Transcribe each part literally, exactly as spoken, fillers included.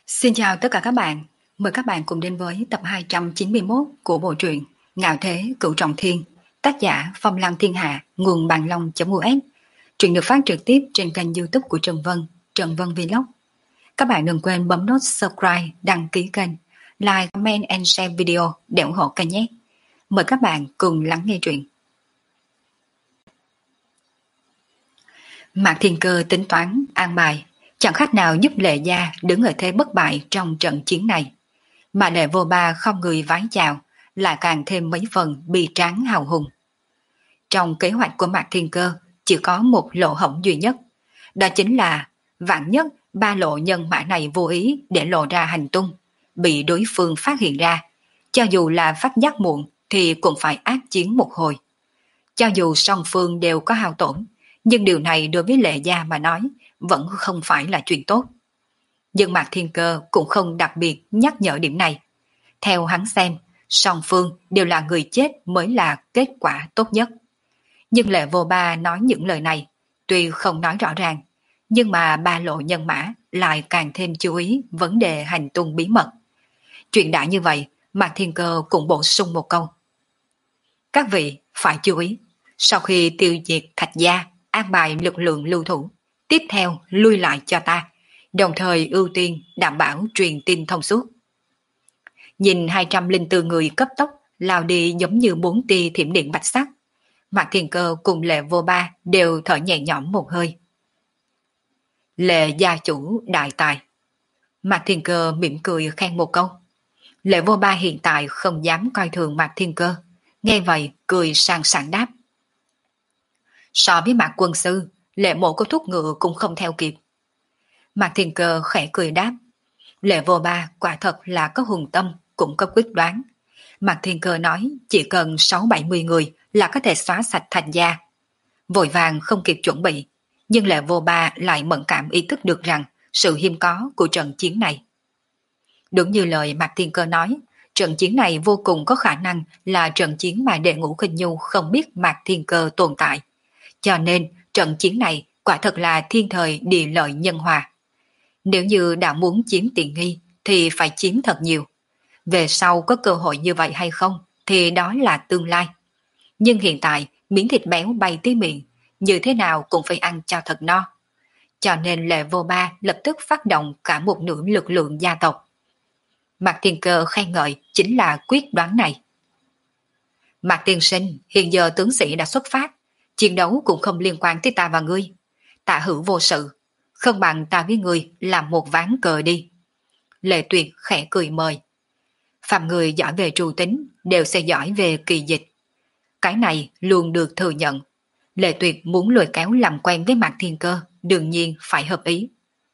Xin chào tất cả các bạn. Mời các bạn cùng đến với tập hai trăm chín mươi mốt của bộ truyện Ngạo Thế Cửu Trọng Thiên, tác giả Phong Lăng Thiên Hạ, nguồn bàn long.us. Truyện được phát trực tiếp trên kênh YouTube của Trần Vân, Trần Vân Vlog. Các bạn đừng quên bấm nút subscribe, đăng ký kênh, like, comment and share video để ủng hộ kênh nhé. Mời các bạn cùng lắng nghe truyện. Mạc Thiên Cơ tính toán an bài, chẳng khác nào giúp Lệ Gia đứng ở thế bất bại trong trận chiến này. Mà Lệ Vô Ba không người vái chào, lại càng thêm mấy phần bi tráng hào hùng. Trong kế hoạch của Mạc Thiên Cơ chỉ có một lỗ hổng duy nhất, đó chính là vạn nhất ba lộ nhân mã này vô ý để lộ ra hành tung, bị đối phương phát hiện ra, cho dù là phát giác muộn thì cũng phải ác chiến một hồi. Cho dù song phương đều có hao tổn, nhưng điều này đối với Lệ Gia mà nói vẫn không phải là chuyện tốt. Nhưng Mạc Thiên Cơ cũng không đặc biệt nhắc nhở điểm này. Theo hắn xem, song phương đều là người chết mới là kết quả tốt nhất. Nhưng Lệ Vô Ba nói những lời này, tuy không nói rõ ràng, nhưng mà ba lộ nhân mã lại càng thêm chú ý vấn đề hành tung bí mật. Chuyện đã như vậy, Mạc Thiên Cơ cũng bổ sung một câu. Các vị phải chú ý, sau khi tiêu diệt Thạch Gia, an bài lực lượng lưu thủ, tiếp theo lui lại cho ta, đồng thời ưu tiên đảm bảo truyền tin thông suốt. Nhìn hai trăm lẻ bốn người cấp tốc lao đi giống như bốn tia thiểm điện bạch sắc, Mạc Thiên Cơ cùng Lệ Vô Ba đều thở nhẹ nhõm một hơi. Lệ gia chủ đại tài. Mạc Thiên Cơ mỉm cười khen một câu. Lệ Vô Ba hiện tại không dám coi thường Mạc Thiên Cơ, nghe vậy cười sang sảng đáp. So với Mạc quân sư, Lệ mộ có thúc ngựa cũng không theo kịp. Mạc Thiên Cơ khẽ cười đáp. Lệ Vô Ba quả thật là có hùng tâm, cũng có quyết đoán. Mạc Thiên Cơ nói chỉ cần sáu bảy mươi người là có thể xóa sạch Thành Gia. Vội vàng không kịp chuẩn bị, nhưng Lệ Vô Ba lại mẫn cảm ý thức được rằng sự hiếm có của trận chiến này. Đúng như lời Mạc Thiên Cơ nói, trận chiến này vô cùng có khả năng là trận chiến mà Đệ Ngũ Khinh Nhu không biết Mạc Thiên Cơ tồn tại. Cho nên trận chiến này quả thật là thiên thời địa lợi nhân hòa. Nếu như đã muốn chiếm tiện nghi thì phải chiếm thật nhiều. Về sau có cơ hội như vậy hay không thì đó là tương lai. Nhưng hiện tại miếng thịt béo bay tới miệng, như thế nào cũng phải ăn cho thật no. Cho nên Lệ Vô Ba lập tức phát động cả một nửa lực lượng gia tộc. Mạc Thiên Cơ khen ngợi chính là quyết đoán này. Mạc tiên sinh, hiện giờ tướng sĩ đã xuất phát, chiến đấu cũng không liên quan tới ta và ngươi. Tạ hữu vô sự, không bằng ta với ngươi làm một ván cờ đi. Lệ Tuyệt khẽ cười mời. Phạm người giỏi về trù tính đều sẽ giỏi về kỳ dịch. Cái này luôn được thừa nhận. Lệ Tuyệt muốn lôi kéo làm quen với Mạc Thiên Cơ, đương nhiên phải hợp ý.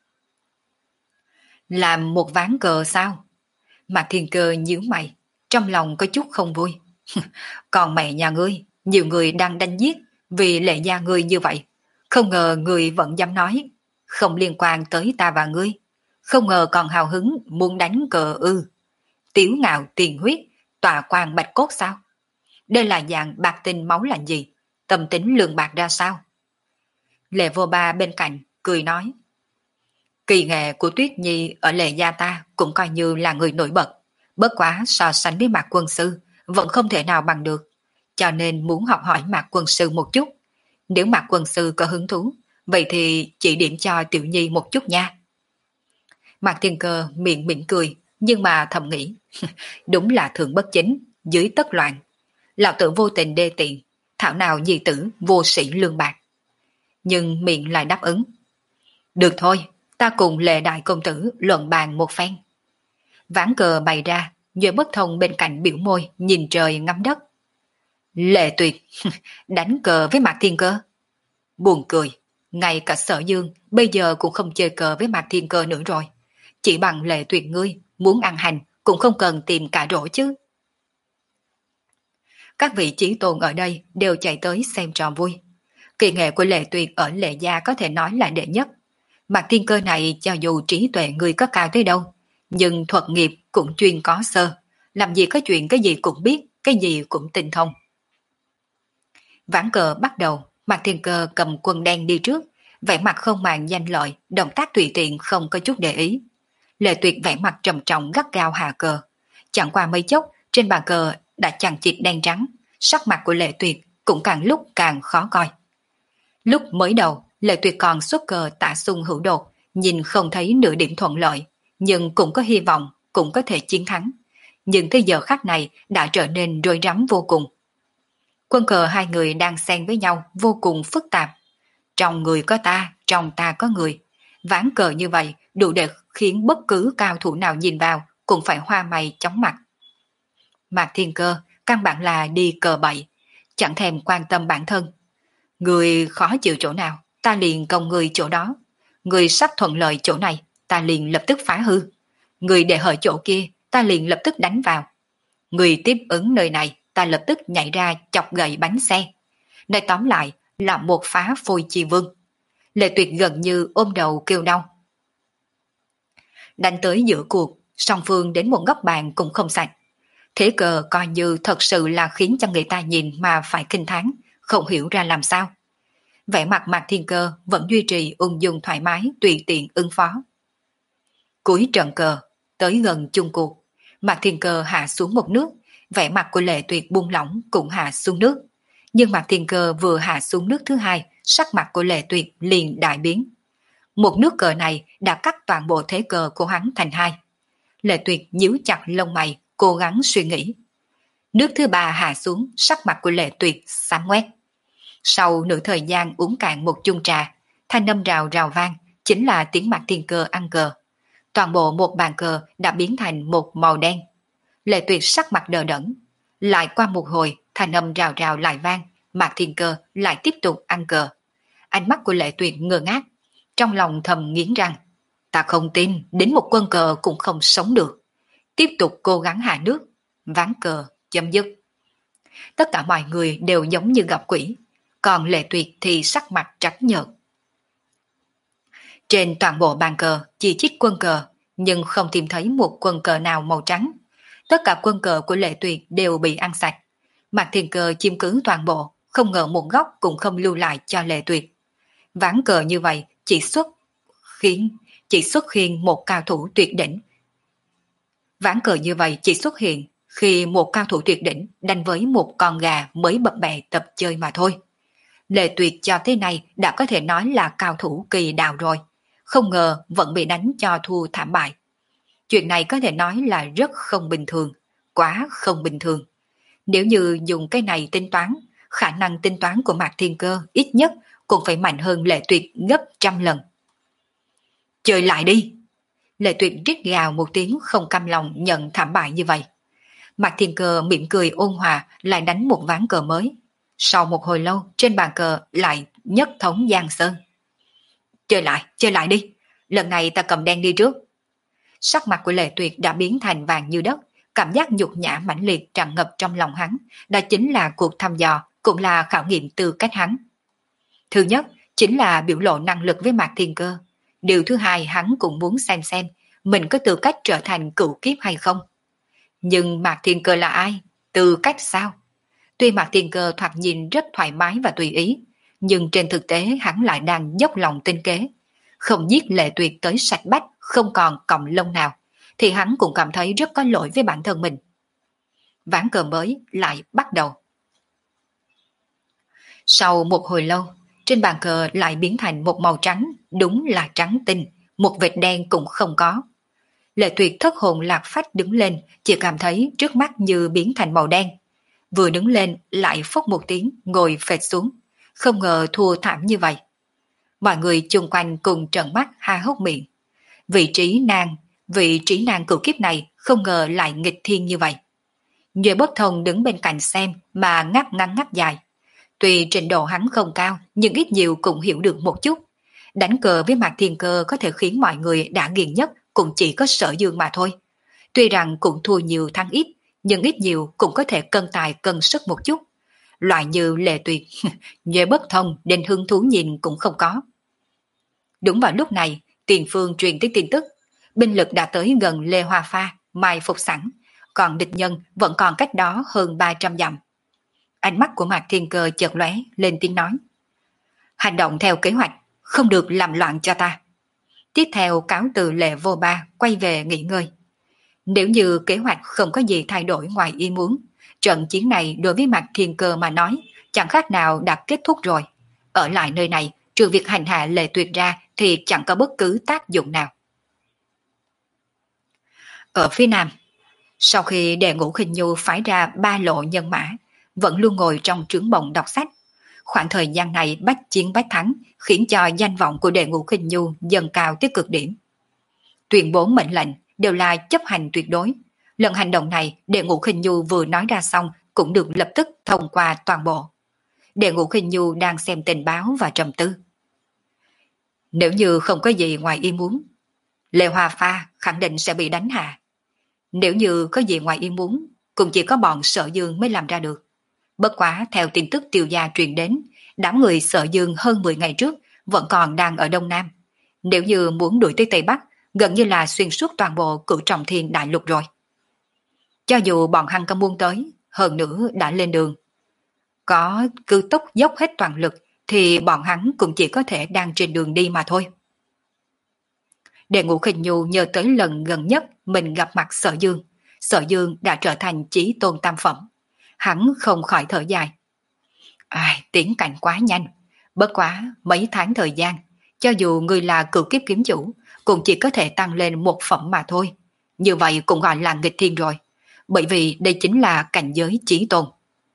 Làm một ván cờ sao? Mạc Thiên Cơ nhíu mày, trong lòng có chút không vui. Còn mẹ nhà ngươi, nhiều người đang đánh giết vì Lệ gia ngươi như vậy. Không ngờ ngươi vẫn dám nói, không liên quan tới ta và ngươi. Không ngờ còn hào hứng muốn đánh cờ ư. Tiểu ngạo tiền huyết, tòa quan bạch cốt sao? Đây là dạng bạc tình máu là gì? Tâm tính lường bạc ra sao? Lệ Vô Ba bên cạnh, cười nói. Kỳ nghệ của Tuyết Nhi ở Lệ gia ta cũng coi như là người nổi bật. Bất quá so sánh với Mạc quân sư, vẫn không thể nào bằng được. Cho nên muốn học hỏi Mạc quân sư một chút. Nếu Mạc quân sư có hứng thú, vậy thì chỉ điểm cho Tiểu Nhi một chút nha. Mạc Thiên Cơ miệng mỉm cười, nhưng mà thầm nghĩ, đúng là thượng bất chính, dưới tất loạn. Lão tử vô tình đê tiện, thảo nào nhi tử vô sĩ lương bạc. Nhưng miệng lại đáp ứng. Được thôi, ta cùng Lệ đại công tử luận bàn một phen. Ván cờ bày ra, Duệ Bất Thông bên cạnh biểu môi nhìn trời ngắm đất. Lệ Tuyệt, đánh cờ với Mạc Thiên Cơ. Buồn cười, ngay cả Sở Dương bây giờ cũng không chơi cờ với Mạc Thiên Cơ nữa rồi. Chỉ bằng Lệ Tuyệt ngươi, muốn ăn hành cũng không cần tìm cả rổ chứ. Các vị chí tôn ở đây đều chạy tới xem trò vui. Kỳ nghệ của Lệ Tuyệt ở Lệ gia có thể nói là đệ nhất. Mạc Thiên Cơ này cho dù trí tuệ người có cao tới đâu, nhưng thuật nghiệp cũng chuyên có sơ. Làm gì có chuyện cái gì cũng biết, cái gì cũng tinh thông. Ván cờ bắt đầu, Mạc Thiên Cơ cầm quân đen đi trước, vẻ mặt không màng danh lợi, động tác tùy tiện không có chút để ý. Lệ Tuyệt vẻ mặt trầm trọng gắt gao hạ cờ. Chẳng qua mấy chốc, trên bàn cờ đã chằng chịt đen trắng, sắc mặt của Lệ Tuyệt cũng càng lúc càng khó coi. Lúc mới đầu, Lệ Tuyệt còn xuất cờ Tả Xung hữu đột, nhìn không thấy nửa điểm thuận lợi, nhưng cũng có hy vọng, cũng có thể chiến thắng. Nhưng tới giờ khắc này đã trở nên rối rắm vô cùng. Quân cờ hai người đang xen với nhau vô cùng phức tạp. Trong người có ta, trong ta có người. Ván cờ như vậy đủ để khiến bất cứ cao thủ nào nhìn vào cũng phải hoa mày chóng mặt. Mạc Thiên Cơ căn bản là đi cờ bậy, chẳng thèm quan tâm bản thân. Người khó chịu chỗ nào, ta liền công người chỗ đó. Người sắp thuận lợi chỗ này, ta liền lập tức phá hư. Người để hở chỗ kia, ta liền lập tức đánh vào. Người tiếp ứng nơi này, ta lập tức nhảy ra chọc gậy bánh xe. Nói tóm lại là một phá phôi chi vương. Lệ Tuyệt gần như ôm đầu kêu đau. Đánh tới giữa cuộc, song phương đến một góc bàn cũng không sạch. Thế cờ coi như thật sự là khiến cho người ta nhìn mà phải kinh thán, không hiểu ra làm sao. Vẻ mặt Mạc Thiên Cơ vẫn duy trì ung dung thoải mái, tùy tiện ứng phó. Cuối trận cờ, tới gần chung cuộc, Mạc Thiên Cơ hạ xuống một nước, vẻ mặt của Lệ Tuyệt buông lỏng cũng hạ xuống nước. Nhưng Mạc Thiên Cơ vừa hạ xuống nước thứ hai, sắc mặt của Lệ Tuyệt liền đại biến. Một nước cờ này đã cắt toàn bộ thế cờ của hắn thành hai. Lệ Tuyệt nhíu chặt lông mày, cố gắng suy nghĩ. Nước thứ ba hạ xuống, sắc mặt của Lệ Tuyệt xám ngoét. Sau nửa thời gian uống cạn một chung trà, thanh âm rào rào vang, chính là tiếng Mạc Thiên Cơ ăn cờ. Toàn bộ một bàn cờ đã biến thành một màu đen. Lệ Tuyệt sắc mặt đờ đẫn. Lại qua một hồi, thanh âm rào rào lại vang, Mạc Thiên Cơ lại tiếp tục ăn cờ. Ánh mắt của Lệ Tuyệt ngơ ngác, trong lòng thầm nghiến răng. Ta không tin, đến một quân cờ cũng không sống được. Tiếp tục cố gắng hạ nước, ván cờ chấm dứt. Tất cả mọi người đều giống như gặp quỷ, còn Lệ Tuyệt thì sắc mặt trắng nhợt. Trên toàn bộ bàn cờ chỉ trích quân cờ, nhưng không tìm thấy một quân cờ nào màu trắng. Tất cả quân cờ của Lệ Tuyệt đều bị ăn sạch. Mạc Thiên Cơ chiếm cứ toàn bộ, không ngờ một góc cũng không lưu lại cho Lệ Tuyệt. Ván cờ như vậy chỉ xuất khiến chỉ xuất hiện một cao thủ tuyệt đỉnh. Ván cờ như vậy chỉ xuất hiện khi một cao thủ tuyệt đỉnh đánh với một con gà mới bập bẹ tập chơi mà thôi. Lệ Tuyệt cho thế này đã có thể nói là cao thủ kỳ đạo rồi, không ngờ vẫn bị đánh cho thua thảm bại. Chuyện này có thể nói là rất không bình thường, quá không bình thường. Nếu như dùng cái này tính toán, khả năng tính toán của Mạc Thiên Cơ ít nhất cũng phải mạnh hơn Lệ Tuyệt gấp trăm lần. Chơi lại đi! Lệ Tuyệt rít gào một tiếng không cam lòng nhận thảm bại như vậy. Mạc Thiên Cơ mỉm cười ôn hòa lại đánh một ván cờ mới. Sau một hồi lâu trên bàn cờ lại nhất thống Giang Sơn. Chơi lại, chơi lại đi! Lần này ta cầm đen đi trước. Sắc mặt của Lệ Tuyệt đã biến thành vàng như đất, cảm giác nhục nhã mãnh liệt tràn ngập trong lòng hắn. Đó chính là cuộc thăm dò, cũng là khảo nghiệm tư cách hắn. Thứ nhất chính là biểu lộ năng lực với Mạc Thiên Cơ. Điều thứ hai hắn cũng muốn xem xem mình có tư cách trở thành cựu kiếp hay không. Nhưng Mạc Thiên Cơ là ai? Tư cách sao? Tuy Mạc Thiên Cơ thoạt nhìn rất thoải mái và tùy ý, nhưng trên thực tế hắn lại đang dốc lòng tinh kế. Không giết Lệ Tuyệt tới sạch bách, không còn cọng lông nào, thì hắn cũng cảm thấy rất có lỗi với bản thân mình. Ván cờ mới lại bắt đầu. Sau một hồi lâu, trên bàn cờ lại biến thành một màu trắng, đúng là trắng tinh, một vệt đen cũng không có. Lệ Tuyệt thất hồn lạc phách đứng lên, chỉ cảm thấy trước mắt như biến thành màu đen. Vừa đứng lên lại phốc một tiếng, ngồi phệt xuống, không ngờ thua thảm như vậy. Mọi người chung quanh cùng trợn mắt ha hốc miệng. Vị trí nàng, vị trí nàng cựu kiếp này không ngờ lại nghịch thiên như vậy. Nhuệ Bất Thông đứng bên cạnh xem mà ngáp ngắn ngáp dài. Tuy trình độ hắn không cao, nhưng ít nhiều cũng hiểu được một chút. Đánh cờ với Mạc Thiên Cơ có thể khiến mọi người đã nghiền nhất cũng chỉ có Sở Dương mà thôi. Tuy rằng cũng thua nhiều thắng ít, nhưng ít nhiều cũng có thể cân tài cân sức một chút. Loại như Lệ Tuyệt, Nhuệ Bất Thông đến hứng thú nhìn cũng không có. Đúng vào lúc này, tiền phương truyền tới tin tức. Binh lực đã tới gần Lê Hoa Pha, mai phục sẵn, còn địch nhân vẫn còn cách đó hơn ba trăm dặm. Ánh mắt của Mạc Thiên Cơ chợt lóe lên tiếng nói. Hành động theo kế hoạch, không được làm loạn cho ta. tiếp theo cáo từ Lệ Vô Ba quay về nghỉ ngơi. Nếu như kế hoạch không có gì thay đổi ngoài ý muốn, trận chiến này đối với Mạc Thiên Cơ mà nói chẳng khác nào đã kết thúc rồi. Ở lại nơi này, trừ việc hành hạ Lệ Tuyệt ra thì chẳng có bất cứ tác dụng nào. Ở phía nam, sau khi Đệ Ngũ Khinh Nhu phái ra ba lộ nhân mã, vẫn luôn ngồi trong trướng bồng đọc sách. Khoảng thời gian này bách chiến bách thắng khiến cho danh vọng của Đệ Ngũ Khinh Nhu dần cao tới cực điểm. Tuyên bố mệnh lệnh đều là chấp hành tuyệt đối. Lần hành động này Đệ Ngũ Khinh Nhu vừa nói ra xong cũng được lập tức thông qua toàn bộ. Đệ Ngũ Khinh Nhu đang xem tình báo và trầm tư. Nếu như không có gì ngoài ý muốn, Lê Hoa Pha khẳng định sẽ bị đánh hạ. Nếu như có gì ngoài ý muốn, cũng chỉ có bọn Sở Dương mới làm ra được. Bất quá theo tin tức Tiêu gia truyền đến, đám người Sở Dương hơn mười ngày trước vẫn còn đang ở Đông Nam. Nếu như muốn đuổi tới Tây Bắc, gần như là xuyên suốt toàn bộ Cửu Trọng Thiên đại lục rồi. Cho dù bọn hắn có muốn tới, hơn nữa đã lên đường, có cứ tốc dốc hết toàn lực thì bọn hắn cũng chỉ có thể đang trên đường đi mà thôi. Đệ Ngũ Khinh Nhu nhớ tới lần gần nhất mình gặp mặt Sở Dương. Sở Dương đã trở thành chí tôn tam phẩm. Hắn không khỏi thở dài. Ai, tiến cảnh quá nhanh. Bất quá mấy tháng thời gian, cho dù người là cửu kiếp kiếm chủ, cũng chỉ có thể tăng lên một phẩm mà thôi. Như vậy cũng gọi là nghịch thiên rồi. Bởi vì đây chính là cảnh giới chí tôn.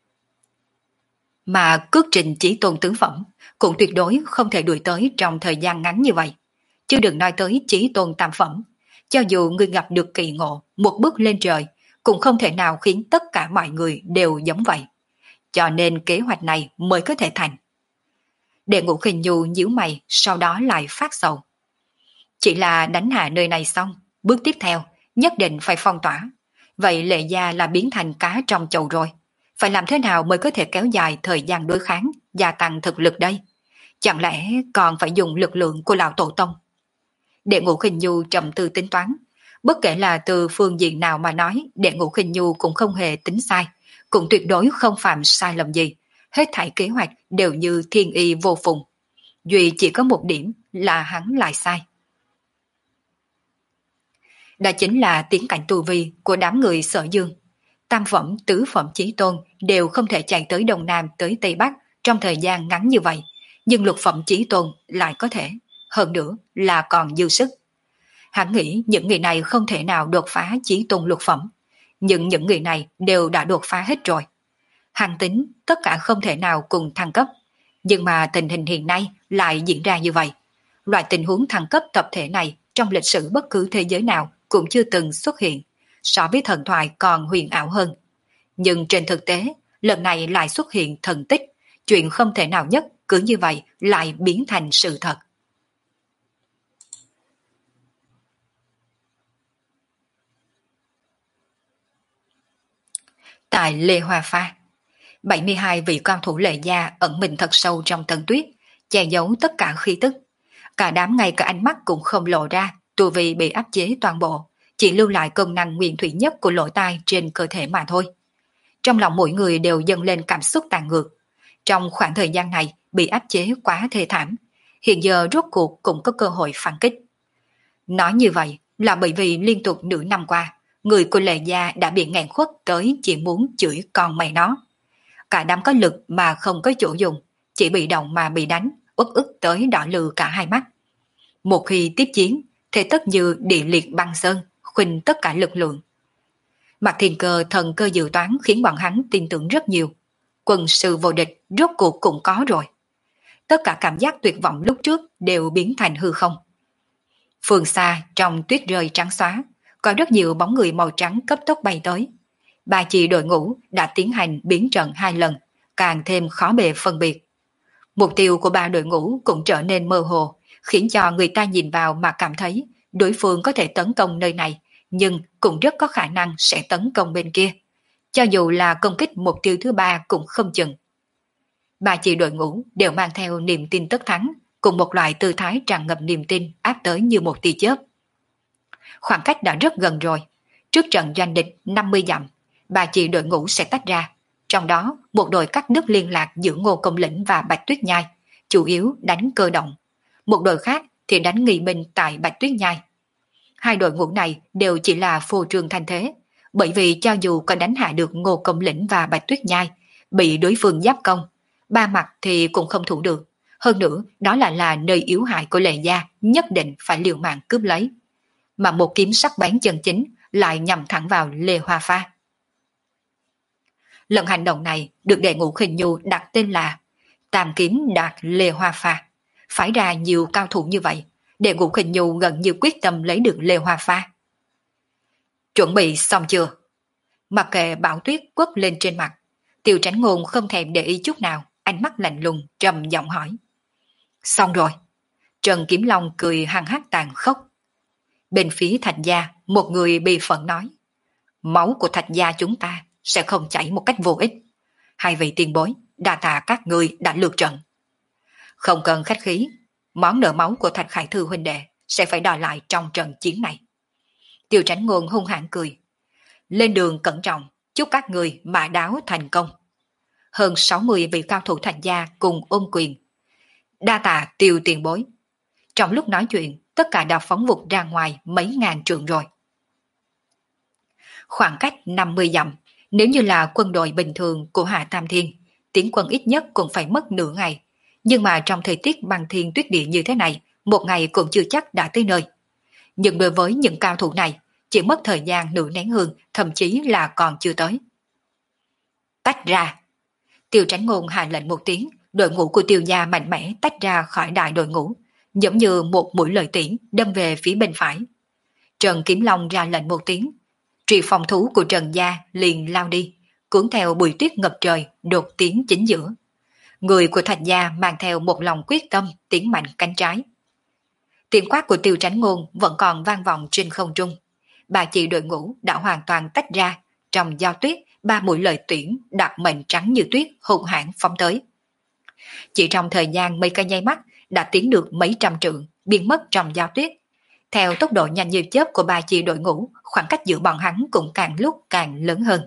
Mà cước trình chí tôn tứ phẩm cũng tuyệt đối không thể đuổi tới trong thời gian ngắn như vậy. Chứ đừng nói tới chí tôn tam phẩm. Cho dù người gặp được kỳ ngộ, một bước lên trời, cũng không thể nào khiến tất cả mọi người đều giống vậy. Cho nên kế hoạch này mới có thể thành. Đệ Ngũ Khinh Nhu nhíu mày, sau đó lại phát sầu. Chỉ là đánh hạ nơi này xong, bước tiếp theo nhất định phải phong tỏa. Vậy Lệ gia là biến thành cá trong chậu rồi. Phải làm thế nào mới có thể kéo dài thời gian đối kháng, gia tăng thực lực đây? Chẳng lẽ còn phải dùng lực lượng của lão tổ tông? Đệ Ngũ Khinh Nhu trầm tư tính toán. Bất kể là từ phương diện nào mà nói, Đệ Ngũ Khinh Nhu cũng không hề tính sai, cũng tuyệt đối không phạm sai lầm gì. Hết thảy kế hoạch đều như thiên y vô phùng. Duy chỉ có một điểm là hắn lại sai. Đó chính là tiến cảnh tu vi của đám người Sở Dương. Tam phẩm, tứ phẩm chí tôn đều không thể chạy tới Đông Nam tới Tây Bắc trong thời gian ngắn như vậy, nhưng lục phẩm chí tôn lại có thể, hơn nữa là còn dư sức. Hắn nghĩ những người này không thể nào đột phá chí tôn lục phẩm, nhưng những người này đều đã đột phá hết rồi. Hắn tính tất cả không thể nào cùng thăng cấp, nhưng mà tình hình hiện nay lại diễn ra như vậy. Loại tình huống thăng cấp tập thể này trong lịch sử bất cứ thế giới nào cũng chưa từng xuất hiện, so với thần thoại còn huyền ảo hơn. Nhưng trên thực tế, lần này lại xuất hiện thần tích, chuyện không thể nào nhất cứ như vậy lại biến thành sự thật. Tại Lê Hoa Pha, bảy mươi hai vị cao thủ Lệ gia ẩn mình thật sâu trong tầng tuyết, che giấu tất cả khí tức. Cả đám ngay cả ánh mắt cũng không lộ ra, tu vi bị áp chế toàn bộ, chỉ lưu lại công năng nguyên thủy nhất của lỗ tai trên cơ thể mà thôi. Trong lòng mỗi người đều dâng lên cảm xúc tàn ngược. Trong khoảng thời gian này bị áp chế quá thê thảm, hiện giờ rốt cuộc cũng có cơ hội phản kích. Nói như vậy là bởi vì liên tục nửa năm qua, người của Lệ gia đã bị nghẹn khuất tới chỉ muốn chửi con mày nó. Cả đám có lực mà không có chỗ dùng, chỉ bị động mà bị đánh, uất ức tới đỏ lừ cả hai mắt. Một khi tiếp chiến, thế tất như địa liệt băng sơn, khuynh tất cả lực lượng. Mạc Thiên Cơ thần cơ dự toán khiến bọn hắn tin tưởng rất nhiều. Quân sư vô địch rốt cuộc cũng có rồi. Tất cả cảm giác tuyệt vọng lúc trước đều biến thành hư không. Phương xa trong tuyết rơi trắng xóa, có rất nhiều bóng người màu trắng cấp tốc bay tới. Ba chị đội ngũ đã tiến hành biến trận hai lần, càng thêm khó bề phân biệt. Mục tiêu của ba đội ngũ cũng trở nên mơ hồ, khiến cho người ta nhìn vào mà cảm thấy đối phương có thể tấn công nơi này, nhưng cũng rất có khả năng sẽ tấn công bên kia. Cho dù là công kích mục tiêu thứ ba cũng không chừng. Ba chị đội ngũ đều mang theo niềm tin tất thắng, cùng một loại tư thái tràn ngập niềm tin áp tới như một tia chớp. Khoảng cách đã rất gần rồi. Trước trận doanh địch năm mươi dặm, ba chị đội ngũ sẽ tách ra. Trong đó, một đội cắt đứt liên lạc giữa Ngô Công Lĩnh và Bạch Tuyết Nhai, chủ yếu đánh cơ động. Một đội khác thì đánh nghi binh tại Bạch Tuyết Nhai. Hai đội ngũ này đều chỉ là phô trương thanh thế, bởi vì cho dù có đánh hạ được Ngô Công Lĩnh và Bạch Tuyết Nhai, bị đối phương giáp công, ba mặt thì cũng không thủ được. Hơn nữa, đó lại là nơi yếu hại của Lệ Gia, nhất định phải liều mạng cướp lấy. Mà một kiếm sắc bén chân chính lại nhằm thẳng vào Lê Hoa Pha. Lần hành động này được đệ ngũ Khinh Nhu đặt tên là Tam Kiếm Đạt Lê Hoa Pha. Phải ra nhiều cao thủ như vậy, đệ ngũ Khinh Nhu gần như quyết tâm lấy được Lê Hoa Pha. Chuẩn bị xong chưa? Mặc kệ bão tuyết quất lên trên mặt, Tiêu Tránh Ngôn không thèm để ý chút nào, ánh mắt lạnh lùng trầm giọng hỏi. Xong rồi. Trần Kiếm Long cười hăng hắc tàn khốc. Bên phía Thạch Gia, một người bi phẫn nói. Máu của Thạch Gia chúng ta sẽ không chảy một cách vô ích. Hai vị tiền bối, đa tạ các người đã lượt trận. Không cần khách khí, món nợ máu của Thạch Khải Thư huynh đệ sẽ phải đòi lại trong trận chiến này. Tiêu Tránh Ngôn hung hãn cười. Lên đường cẩn trọng, chúc các người mã đáo thành công. Hơn sáu mươi vị cao thủ Thạch Gia cùng ôm quyền. Đa tạ Tiêu tiền bối. Trong lúc nói chuyện, tất cả đã phóng vụt ra ngoài mấy ngàn trượng rồi. Khoảng cách năm mươi dặm, nếu như là quân đội bình thường của Hạ Tam Thiên, tiến quân ít nhất cũng phải mất nửa ngày. Nhưng mà trong thời tiết băng thiên tuyết địa như thế này, một ngày cũng chưa chắc đã tới nơi. Nhưng đối với những cao thủ này, chỉ mất thời gian nửa nén hương, thậm chí là còn chưa tới. Tách ra. Tiêu Tránh Ngôn hạ lệnh một tiếng, đội ngũ của Tiêu gia mạnh mẽ tách ra khỏi đại đội ngũ, giống như một mũi lợi tiễn đâm về phía bên phải. Trần Kiếm Long ra lệnh một tiếng, trì phòng thú của Trần gia liền lao đi, cuốn theo bụi tuyết ngập trời, đột tiến chính giữa. Người của Thạch gia mang theo một lòng quyết tâm tiến mạnh cánh trái. Tiếng quát của Tiêu Tránh Ngôn vẫn còn vang vọng trên không trung. Bà chị đội ngũ đã hoàn toàn tách ra, trong gió tuyết, ba mũi lợi tuyển đặc mệnh trắng như tuyết hung hãn phóng tới. Chỉ trong thời gian mấy cái nháy mắt đã tiến được mấy trăm trượng, biến mất trong gió tuyết. Theo tốc độ nhanh như chớp của ba chi đội ngũ, khoảng cách giữa bọn hắn cũng càng lúc càng lớn hơn.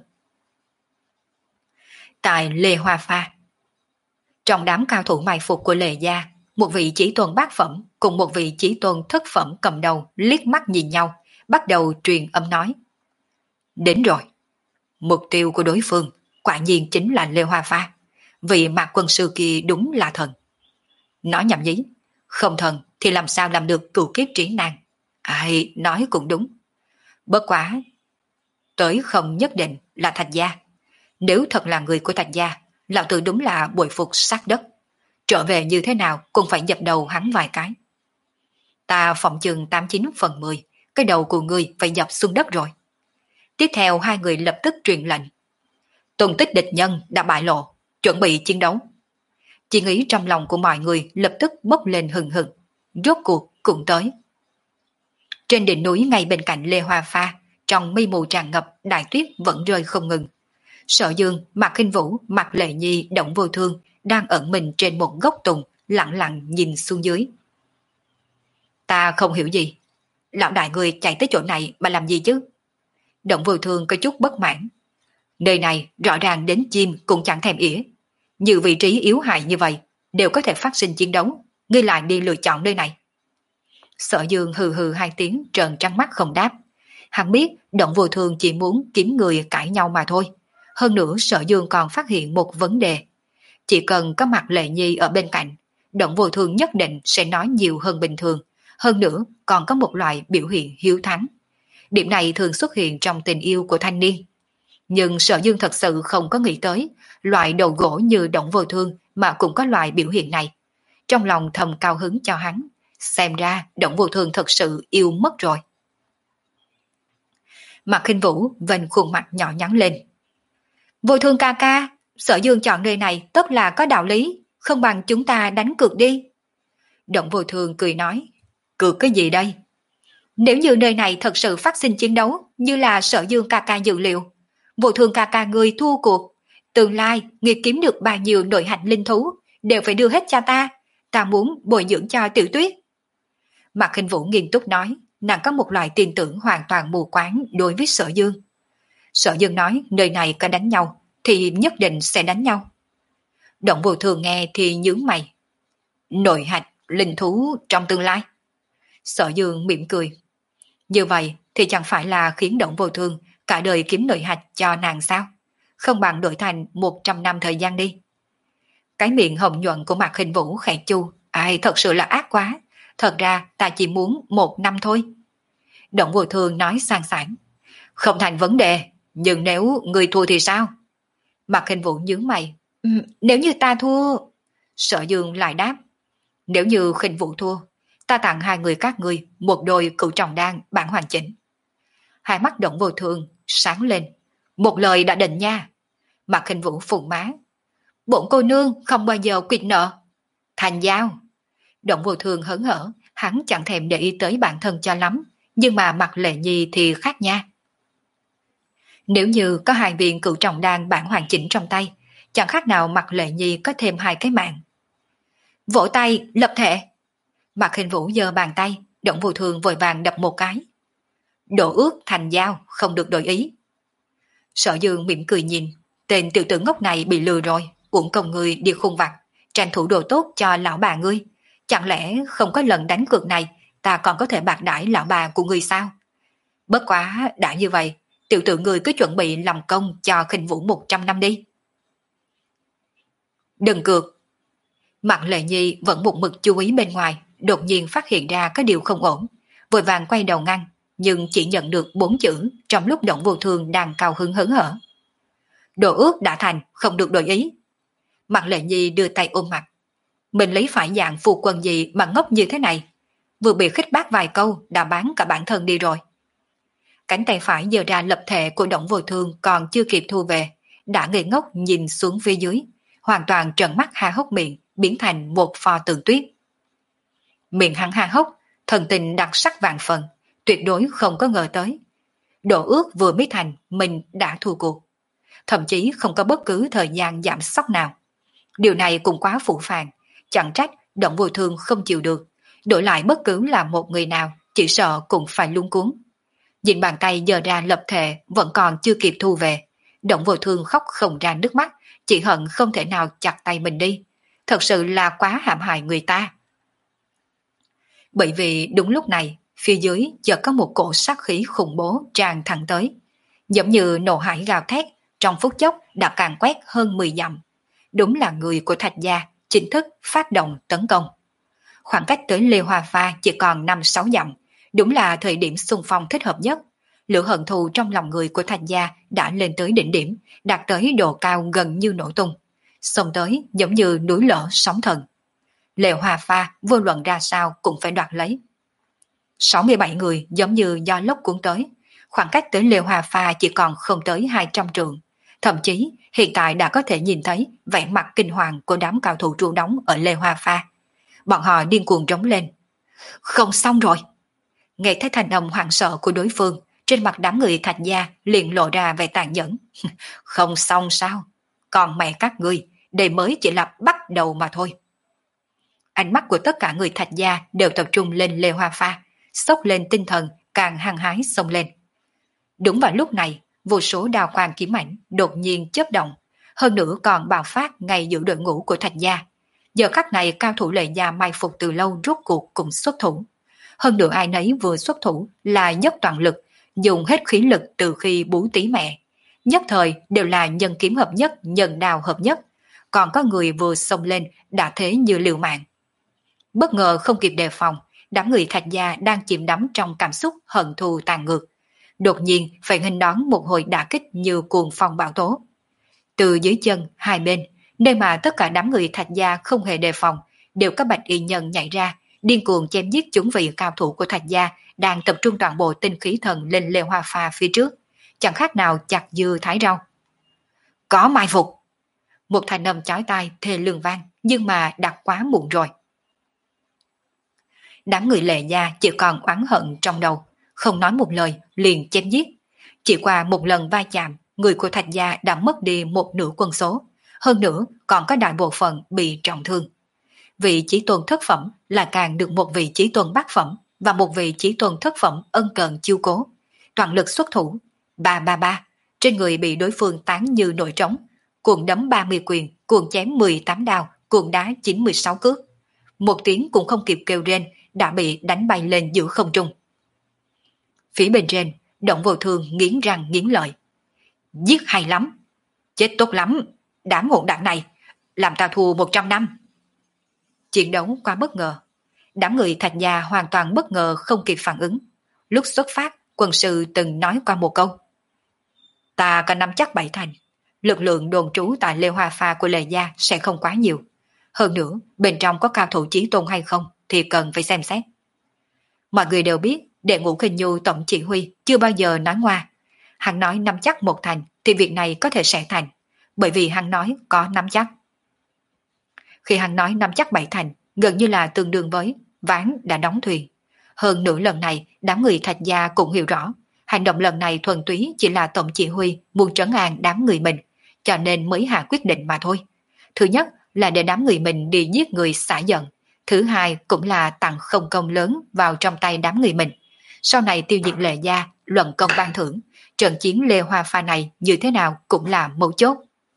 Tại Lê Hoa Pha, trong đám cao thủ mai phục của Lê gia, một vị chí tôn bát phẩm cùng một vị chí tôn thất phẩm cầm đầu liếc mắt nhìn nhau, bắt đầu truyền âm nói. Đến rồi. Mục tiêu của đối phương quả nhiên chính là Lê Hoa Pha. Vị Mạc quân sư kia đúng là thần. Nói nhầm nhí, không thần thì làm sao làm được cửu kiếp trí năng. Ai, nói cũng đúng. Bất quá, tới không nhất định là Thạch gia. Nếu thật là người của Thạch gia, lão tử đúng là bội phục sát đất. Trở về như thế nào cũng phải dập đầu hắn vài cái. Ta phỏng chừng tám chín phần mười, cái đầu của ngươi phải dập xuống đất rồi. Tiếp theo hai người lập tức truyền lệnh. Tung tích địch nhân đã bại lộ, chuẩn bị chiến đấu. Chỉ nghĩ trong lòng của mọi người lập tức bốc lên hừng hực, rốt cuộc cũng tới. Trên đỉnh núi ngay bên cạnh Lê Hoa Pha, trong mây mù tràn ngập, đại tuyết vẫn rơi không ngừng. Sở Dương, Mạc Khinh Vũ, Mạc Lệ Nhi, Động Vô Thương đang ẩn mình trên một gốc tùng, lặng lặng nhìn xuống dưới. Ta không hiểu gì. Lão đại người chạy tới chỗ này mà làm gì chứ? Động Vô Thương có chút bất mãn. Nơi này rõ ràng đến chim cũng chẳng thèm ỉa. Nhiều vị trí yếu hại như vậy đều có thể phát sinh chiến đấu, ngươi lại đi lựa chọn nơi này. Sở Dương hừ hừ hai tiếng, trợn trắng mắt không đáp. Hắn biết Động Vô Thương chỉ muốn kiếm người cãi nhau mà thôi. Hơn nữa Sở Dương còn phát hiện một vấn đề. Chỉ cần có Mạc Lệ Nhi ở bên cạnh, Động Vô Thương nhất định sẽ nói nhiều hơn bình thường. Hơn nữa còn có một loại biểu hiện hiếu thắng. Điểm này thường xuất hiện trong tình yêu của thanh niên. Nhưng Sở Dương thật sự không có nghĩ tới loại đầu gỗ như Động Vô Thương mà cũng có loại biểu hiện này. Trong lòng thầm cao hứng cho hắn. Xem ra Động Vô Thương thật sự yêu mất rồi. Mạc Khinh Vũ vành khuôn mặt nhỏ nhắn lên. Vô Thương ca ca, Sở Dương chọn nơi này tất là có đạo lý, không bằng chúng ta đánh cược đi. Động Vô Thương cười nói. Cược cái gì đây? Nếu như nơi này thật sự phát sinh chiến đấu như là Sở Dương ca ca dự liệu, Vô Thương ca ca người thua cuộc, tương lai người kiếm được bao nhiêu nội hạnh linh thú đều phải đưa hết cho ta, ta muốn bồi dưỡng cho Tiểu Tuyết. Mạc Khinh Vũ nghiêm túc nói, nàng có một loại tin tưởng hoàn toàn mù quáng đối với Sở Dương. Sở Dương nói nơi này có đánh nhau thì nhất định sẽ đánh nhau. Động Vô Thường nghe thì nhướng mày. Nội hạch linh thú trong tương lai, Sở Dương mỉm cười. Như vậy thì chẳng phải là khiến Động Vô Thương cả đời kiếm nội hạch cho nàng sao? Không bằng đổi thành một trăm năm thời gian đi. Cái miệng hồng nhuận của Mạc Hình Vũ khẽ chu. Ai thật sự là ác quá. Thật ra ta chỉ muốn một năm thôi. Động Vô Thương nói sang sảng. Không thành vấn đề. Nhưng nếu người thua thì sao? Mạc Hình Vũ nhướng mày. Ừ, nếu như ta thua... Sở Dương lại đáp. Nếu như Khinh Vũ thua, ta tặng hai người các ngươi một đôi cửu trọng đan bản hoàn chỉnh. Hai mắt Động Vô Thương sáng lên. Một lời đã định nha. Mạc Khinh Vũ phùng má. Bổn cô nương không bao giờ quyệt nợ. Thành giao. Động Vô Thương hớn hở, hắn chẳng thèm để ý tới bản thân cho lắm, nhưng mà Mạc Lệ Nhi thì khác nha. Nếu như có hai viên cửu trọng đan bản hoàn chỉnh trong tay, chẳng khác nào Mạc Lệ Nhi có thêm hai cái mạng. Vỗ tay, lập thể. Mạc Hình Vũ giơ bàn tay, Động Vô Thương vội vàng đập một cái. Đổ ước thành giao, không được đổi ý. Sở Dương mỉm cười nhìn, tên tiểu tử ngốc này bị lừa rồi, uổng công người đi khung vặt, tranh thủ đồ tốt cho lão bà ngươi. Chẳng lẽ không có lần đánh cược này, ta còn có thể bạc đãi lão bà của ngươi sao? Bất quá đã như vậy, tiểu tử ngươi cứ chuẩn bị làm công cho Khinh Vũ một trăm năm đi. Đừng cược. Mạc Lệ Nhi vẫn một mực chú ý bên ngoài, đột nhiên phát hiện ra có điều không ổn, vội vàng quay đầu ngăn, nhưng chỉ nhận được bốn chữ trong lúc Động Vô Thương đang cao hứng hớn hở. Đồ ước đã thành, không được đổi ý. Mạc Lệ Nhi đưa tay ôm mặt. Mình lấy phải dạng phu quân gì mà ngốc như thế này? Vừa bị khích bác vài câu đã bán cả bản thân đi rồi. Cánh tay phải giơ ra lập thể của Động Vô Thương còn chưa kịp thu về, đã ngây ngốc nhìn xuống phía dưới, hoàn toàn trợn mắt há hốc miệng, biến thành một pho tượng tuyết. Miệng hắn há hốc, thần tình đặc sắc vạn phần, tuyệt đối không có ngờ tới. Đồ ước vừa mới thành, mình đã thua cuộc. Thậm chí không có bất cứ thời gian giảm sóc nào. Điều này cũng quá phụ phàng, chẳng trách Động Vô Thương không chịu được, đổi lại bất cứ là một người nào, chỉ sợ cũng phải luống cuống. Nhìn bàn tay giơ ra lập thể vẫn còn chưa kịp thu về, Động Vô Thương khóc không ra nước mắt, chỉ hận không thể nào chặt tay mình đi. Thật sự là quá hãm hại người ta. Bởi vì đúng lúc này, phía dưới chợt có một cổ sát khí khủng bố tràn thẳng tới. Giống như nộ hải gào thét, trong phút chốc đã càn quét hơn mười dặm. Đúng là người của Thạch Gia chính thức phát động tấn công. Khoảng cách tới Lê Hoa Pha chỉ còn năm sáu dặm, đúng là thời điểm xung phong thích hợp nhất. Lửa hận thù trong lòng người của Thạch Gia đã lên tới đỉnh điểm, đạt tới độ cao gần như nổ tung. Xông tới giống như núi lở sóng thần. Lê Hoa Pha vô luận ra sao cũng phải đoạt lấy. sáu mươi bảy người giống như do lốc cuốn tới, khoảng cách tới Lê Hoa Pha chỉ còn không tới hai trăm trượng. Thậm chí hiện tại đã có thể nhìn thấy vẻ mặt kinh hoàng của đám cao thủ trụ đóng ở Lê Hoa Pha. Bọn họ điên cuồng trống lên. Không xong rồi. Nghe thấy thành âm hoảng sợ của đối phương, trên mặt đám người Thạch Gia liền lộ ra vẻ tàn nhẫn. Không xong sao? Còn mẹ các ngươi, đây mới chỉ là bắt đầu mà thôi. Ánh mắt của tất cả người Thạch Gia đều tập trung lên Lê Hoa Pha, xốc lên tinh thần càng hăng hái xông lên. Đúng vào lúc này, vô số đào quang kiếm ảnh đột nhiên chớp động, hơn nữa còn bạo phát ngay giữa đội ngũ của Thạch Gia. Giờ khắc này cao thủ Lệ Gia mai phục từ lâu rốt cuộc cùng xuất thủ. Hơn nữa ai nấy vừa xuất thủ là dốc toàn lực, dùng hết khí lực từ khi bú tí mẹ. Nhất thời đều là nhân kiếm hợp nhất, nhân đào hợp nhất. Còn có người vừa xông lên đã thế như liều mạng. Bất ngờ không kịp đề phòng, đám người Thạch Gia đang chìm đắm trong cảm xúc hận thù tàn ngược. Đột nhiên phải nghênh đón một hồi đả kích như cuồng phong bão tố. Từ dưới chân, hai bên, nơi mà tất cả đám người Thạch Gia không hề đề phòng, đều có bạch y nhân nhảy ra, điên cuồng chém giết chúng vị cao thủ của Thạch Gia đang tập trung toàn bộ tinh khí thần lên Lê Hoa Pha phía trước, chẳng khác nào chặt dưa thái rau. Có mai phục! Một thanh âm chói tai thê lương vang, nhưng mà đã quá muộn rồi. Đám người Lệ Gia chỉ còn oán hận trong đầu, không nói một lời liền chém giết. Chỉ qua một lần va chạm, người của Thạch Gia đã mất đi một nửa quân số, hơn nữa còn có đại bộ phận bị trọng thương. Vị chí tôn thất phẩm là càng được một vị chí tôn bát phẩm và một vị chí tôn thất phẩm ân cần chiêu cố, toàn lực xuất thủ. Ba ba ba, trên người bị đối phương tán như nổi trống, cuồng đấm ba mươi quyền, cuồng chém mười tám đao, cuồng đá chín mươi sáu cước. Một tiếng cũng không kịp kêu rên, đã bị đánh bay lên giữa không trung. Phía bên trên, Động Vô Thương nghiến răng nghiến lợi. Giết hay lắm, chết tốt lắm, đám hỗn đảng này, làm ta thua một trăm năm. Chiến đấu quá bất ngờ, đám người Thạch gia hoàn toàn bất ngờ không kịp phản ứng. Lúc xuất phát, quân sư từng nói qua một câu. Ta có nắm chắc bảy thành, lực lượng đồn trú tại Lê Hoa Pha của Lê gia sẽ không quá nhiều. Hơn nữa, bên trong có cao thủ chí tôn hay không thì cần phải xem xét. Mọi người đều biết Đệ Ngũ Khinh Nhu tổng chỉ huy chưa bao giờ nói ngoa. Hắn nói nắm chắc một thành thì việc này có thể sẽ thành, bởi vì hắn nói có nắm chắc. Khi hắn nói nắm chắc bảy thành, gần như là tương đương với ván đã đóng thuyền. Hơn nữa lần này, đám người Thạch gia cũng hiểu rõ, hành động lần này thuần túy chỉ là tổng chỉ huy muốn trấn an đám người mình, cho nên mới hạ quyết định mà thôi. Thứ nhất là để đám người mình đi giết người xả giận. Thứ hai cũng là tặng không công lớn vào trong tay đám người mình. Sau này tiêu diệt Lệ gia, luận công ban thưởng, trận chiến Lê Hoa Pha này như thế nào cũng là mấu chốt.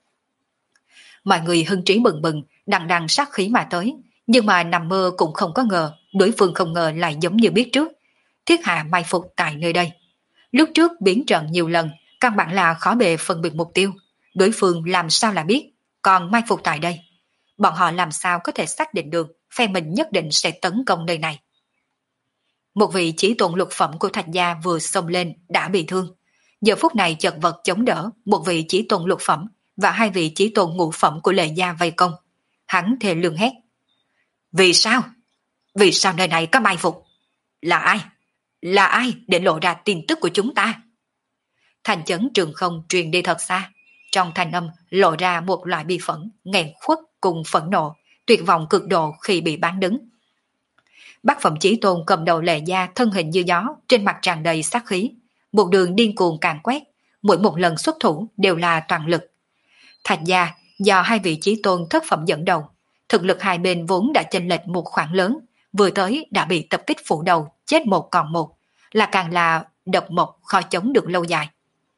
Mọi người hưng trí bừng bừng, đằng đằng sát khí mà tới, nhưng mà nằm mơ cũng không có ngờ, đối phương không ngờ lại giống như biết trước. Thiết hạ mai phục tại nơi đây. Lúc trước biến trận nhiều lần, căn bản là khó bề phân biệt mục tiêu. Đối phương làm sao là biết, còn mai phục tại đây. Bọn họ làm sao có thể xác định được phe mình nhất định sẽ tấn công nơi này. Một vị chí tôn lục phẩm của Thạch gia vừa xông lên đã bị thương. Giờ phút này chật vật chống đỡ một vị chí tôn lục phẩm và hai vị chí tôn ngũ phẩm của Lệ gia vây công. Hắn thề lương hét. Vì sao? Vì sao nơi này có mai phục? Là ai? Là ai để lộ ra tin tức của chúng ta? Thành chấn trường không truyền đi thật xa. Trong thanh âm lộ ra một loại bi phẫn, nghẹn khuất cùng phẫn nộ, tuyệt vọng cực độ khi bị bán đứng. Bác phẩm chí tôn cầm đầu Lệ gia thân hình như gió, trên mặt tràn đầy sát khí. Một đường điên cuồng càn quét, mỗi một lần xuất thủ đều là toàn lực. Thạch gia do hai vị chí tôn thất phẩm dẫn đầu, thực lực hai bên vốn đã chênh lệch một khoảng lớn, vừa tới đã bị tập kích phủ đầu, chết một còn một, là càng là độc mộc khó chống được lâu dài.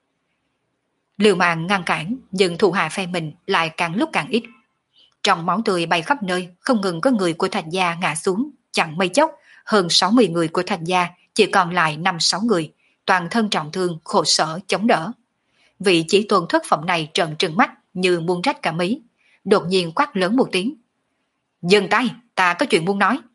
Liều mạng ngăn cản, nhưng thủ hạ phe mình lại càng lúc càng ít. Trong máu tươi bay khắp nơi, không ngừng có người của Thạch gia ngã xuống, chẳng mấy chốc, hơn sáu mươi người của Thạch gia chỉ còn lại năm sáu người, toàn thân trọng thương, khổ sở chống đỡ. Vị chí tôn thất phẩm này trợn trừng mắt như muốn rách cả mí, đột nhiên quát lớn một tiếng. Dừng tay, ta có chuyện muốn nói.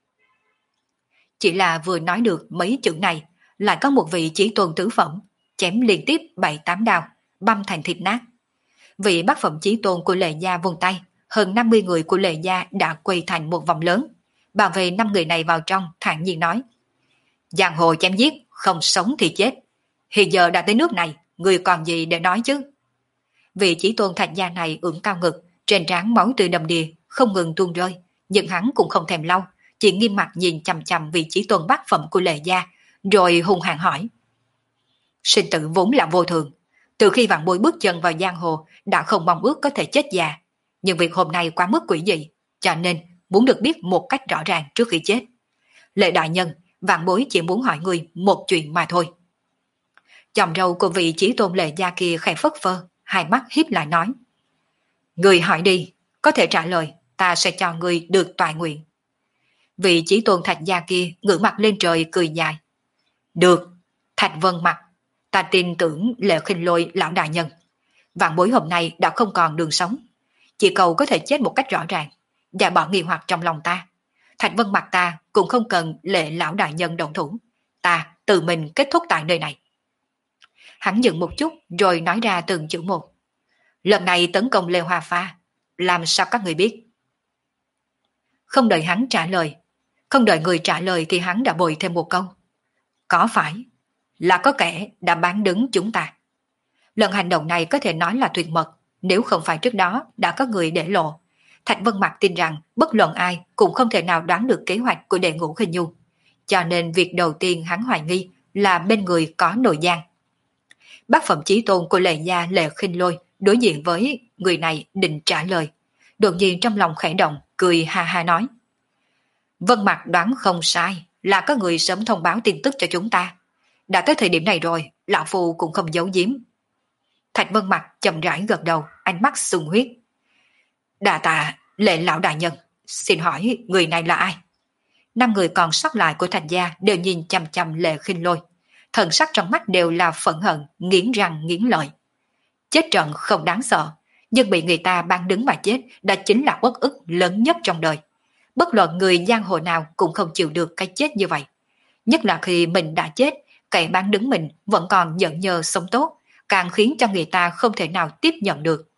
Chỉ là vừa nói được mấy chữ này, lại có một vị chí tôn tứ phẩm, chém liên tiếp bảy tám đao, băm thành thịt nát. Vị bát phẩm chí tôn của Lệ gia vung tay, hơn năm mươi người của Lệ gia đã quay thành một vòng lớn, bảo vệ năm người này vào trong, thản nhiên nói. Giang hồ chém giết, không sống thì chết. Hiện giờ đã tới nước này, người còn gì để nói chứ? Vị chí tôn Thạch gia này ưỡn cao ngực, trên trán máu tươi đầm đìa, không ngừng tuôn rơi, nhưng hắn cũng không thèm lau, chỉ nghiêm mặt nhìn chằm chằm vị chí tôn bát phẩm của Lệ gia, rồi hung hăng hỏi. Sinh tử vốn là vô thường, từ khi vạn bối bước chân vào giang hồ đã không mong ước có thể chết già, nhưng việc hôm nay quá mức quỷ dị, cho nên muốn được biết một cách rõ ràng trước khi chết. Lệ đại nhân, vạn bối chỉ muốn hỏi người một chuyện mà thôi. Chòm râu của vị chí tôn Lệ gia kia khẽ phất phơ, hai mắt híp lại nói. Người hỏi đi, có thể trả lời, ta sẽ cho người được toại nguyện. Vị chí tôn Thạch gia kia ngửa mặt lên trời cười dài. Được, Thạch Vân mặt, ta tin tưởng Lệ Khinh Lôi lão đại nhân. Vạn bối hôm nay đã không còn đường sống, chỉ cầu có thể chết một cách rõ ràng, và bỏ nghi hoặc trong lòng ta. Thạch Vân mặt ta cũng không cần Lệ lão đại nhân động thủ, ta tự mình kết thúc tại nơi này. Hắn dừng một chút rồi nói ra từng chữ một. Lần này tấn công Lê Hoa Pha, làm sao các người biết? Không đợi hắn trả lời, không đợi người trả lời thì hắn đã bồi thêm một câu. Có phải là có kẻ đã bán đứng chúng ta? Lần hành động này có thể nói là tuyệt mật, nếu không phải trước đó đã có người để lộ. Thạch Vân Mặc tin rằng bất luận ai cũng không thể nào đoán được kế hoạch của Đệ Ngũ Khinh Nhu, cho nên việc đầu tiên hắn hoài nghi là bên người có nội gian. Bác phẩm chí tôn của Lệ gia Lệ Khinh Lôi đối diện với người này định trả lời, đột nhiên trong lòng khẽ động, cười ha ha nói. Vân Mặc đoán không sai, là có người sớm thông báo tin tức cho chúng ta. Đã tới thời điểm này rồi, lão phu cũng không giấu giếm. Thạch Vân Mặc chậm rãi gật đầu, ánh mắt sung huyết. Đà tạ Lệ lão đại nhân, xin hỏi người này là ai? Năm người còn sót lại của Thạch gia đều nhìn chằm chằm Lệ Khinh Lôi, thần sắc trong mắt đều là phẫn hận, nghiến răng nghiến lợi. Chết trận không đáng sợ, nhưng bị người ta ban đứng mà chết đã chính là uất ức lớn nhất trong đời. Bất luận người giang hồ nào cũng không chịu được cái chết như vậy. Nhất là khi mình đã chết, kẻ ban đứng mình vẫn còn giận nhờ sống tốt, càng khiến cho người ta không thể nào tiếp nhận được.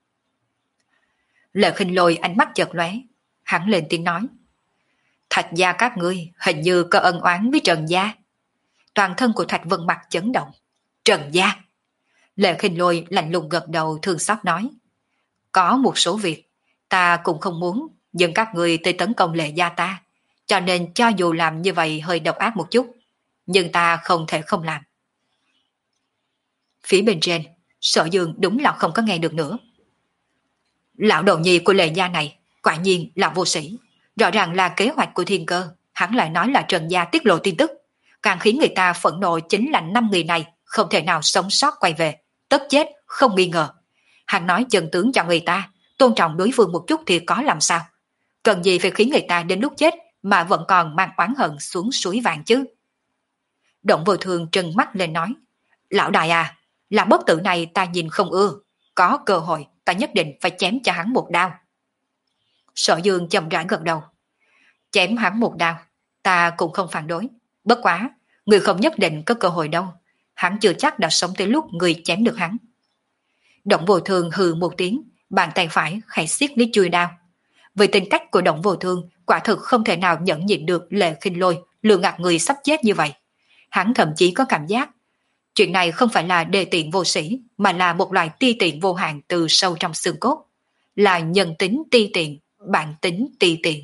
Lệ Khinh Lôi ánh mắt chợt lóe, hắn lên tiếng nói: Thạch gia các ngươi hình như có ân oán với Trần gia. Toàn thân của Thạch Vân Mặc chấn động. Trần gia? Lệ Khinh Lôi lạnh lùng gật đầu thương xót nói: Có một số việc ta cũng không muốn, nhưng các ngươi tới tấn công Lệ gia ta, cho nên cho dù làm như vậy hơi độc ác một chút, nhưng ta không thể không làm. Phía bên trên, Sở Dương đúng là không có nghe được nữa. Lão đầu nhi của Lệ gia này quả nhiên là vô sĩ, rõ ràng là kế hoạch của thiên cơ, hắn lại nói là Trần gia tiết lộ tin tức, càng khiến người ta phẫn nộ chính là năm người này không thể nào sống sót quay về, tất chết không nghi ngờ. Hắn nói chân tướng cho người ta, tôn trọng đối phương một chút thì có làm sao? Cần gì phải khiến người ta đến lúc chết mà vẫn còn mang oán hận xuống suối vàng chứ? Động Vô Thường trừng mắt lên nói: Lão đại à, là bất tử này ta nhìn không ưa, có cơ hội ta nhất định phải chém cho hắn một đao. Sở Dương chậm rãi gật đầu. Chém hắn một đao, ta cũng không phản đối. Bất quá, người không nhất định có cơ hội đâu. Hắn chưa chắc đã sống tới lúc người chém được hắn. Động Vô Thường hừ một tiếng, bàn tay phải khẽ siết lấy chuôi đao. Vì tính cách của Động Vô Thường, quả thực không thể nào nhẫn nhịn được Lệ Khinh Lôi lừa gạt người sắp chết như vậy. Hắn thậm chí có cảm giác chuyện này không phải là đề tiện vô sĩ, mà là một loại ti tiện vô hạn từ sâu trong xương cốt. Là nhân tính ti tiện, bản tính ti tiện.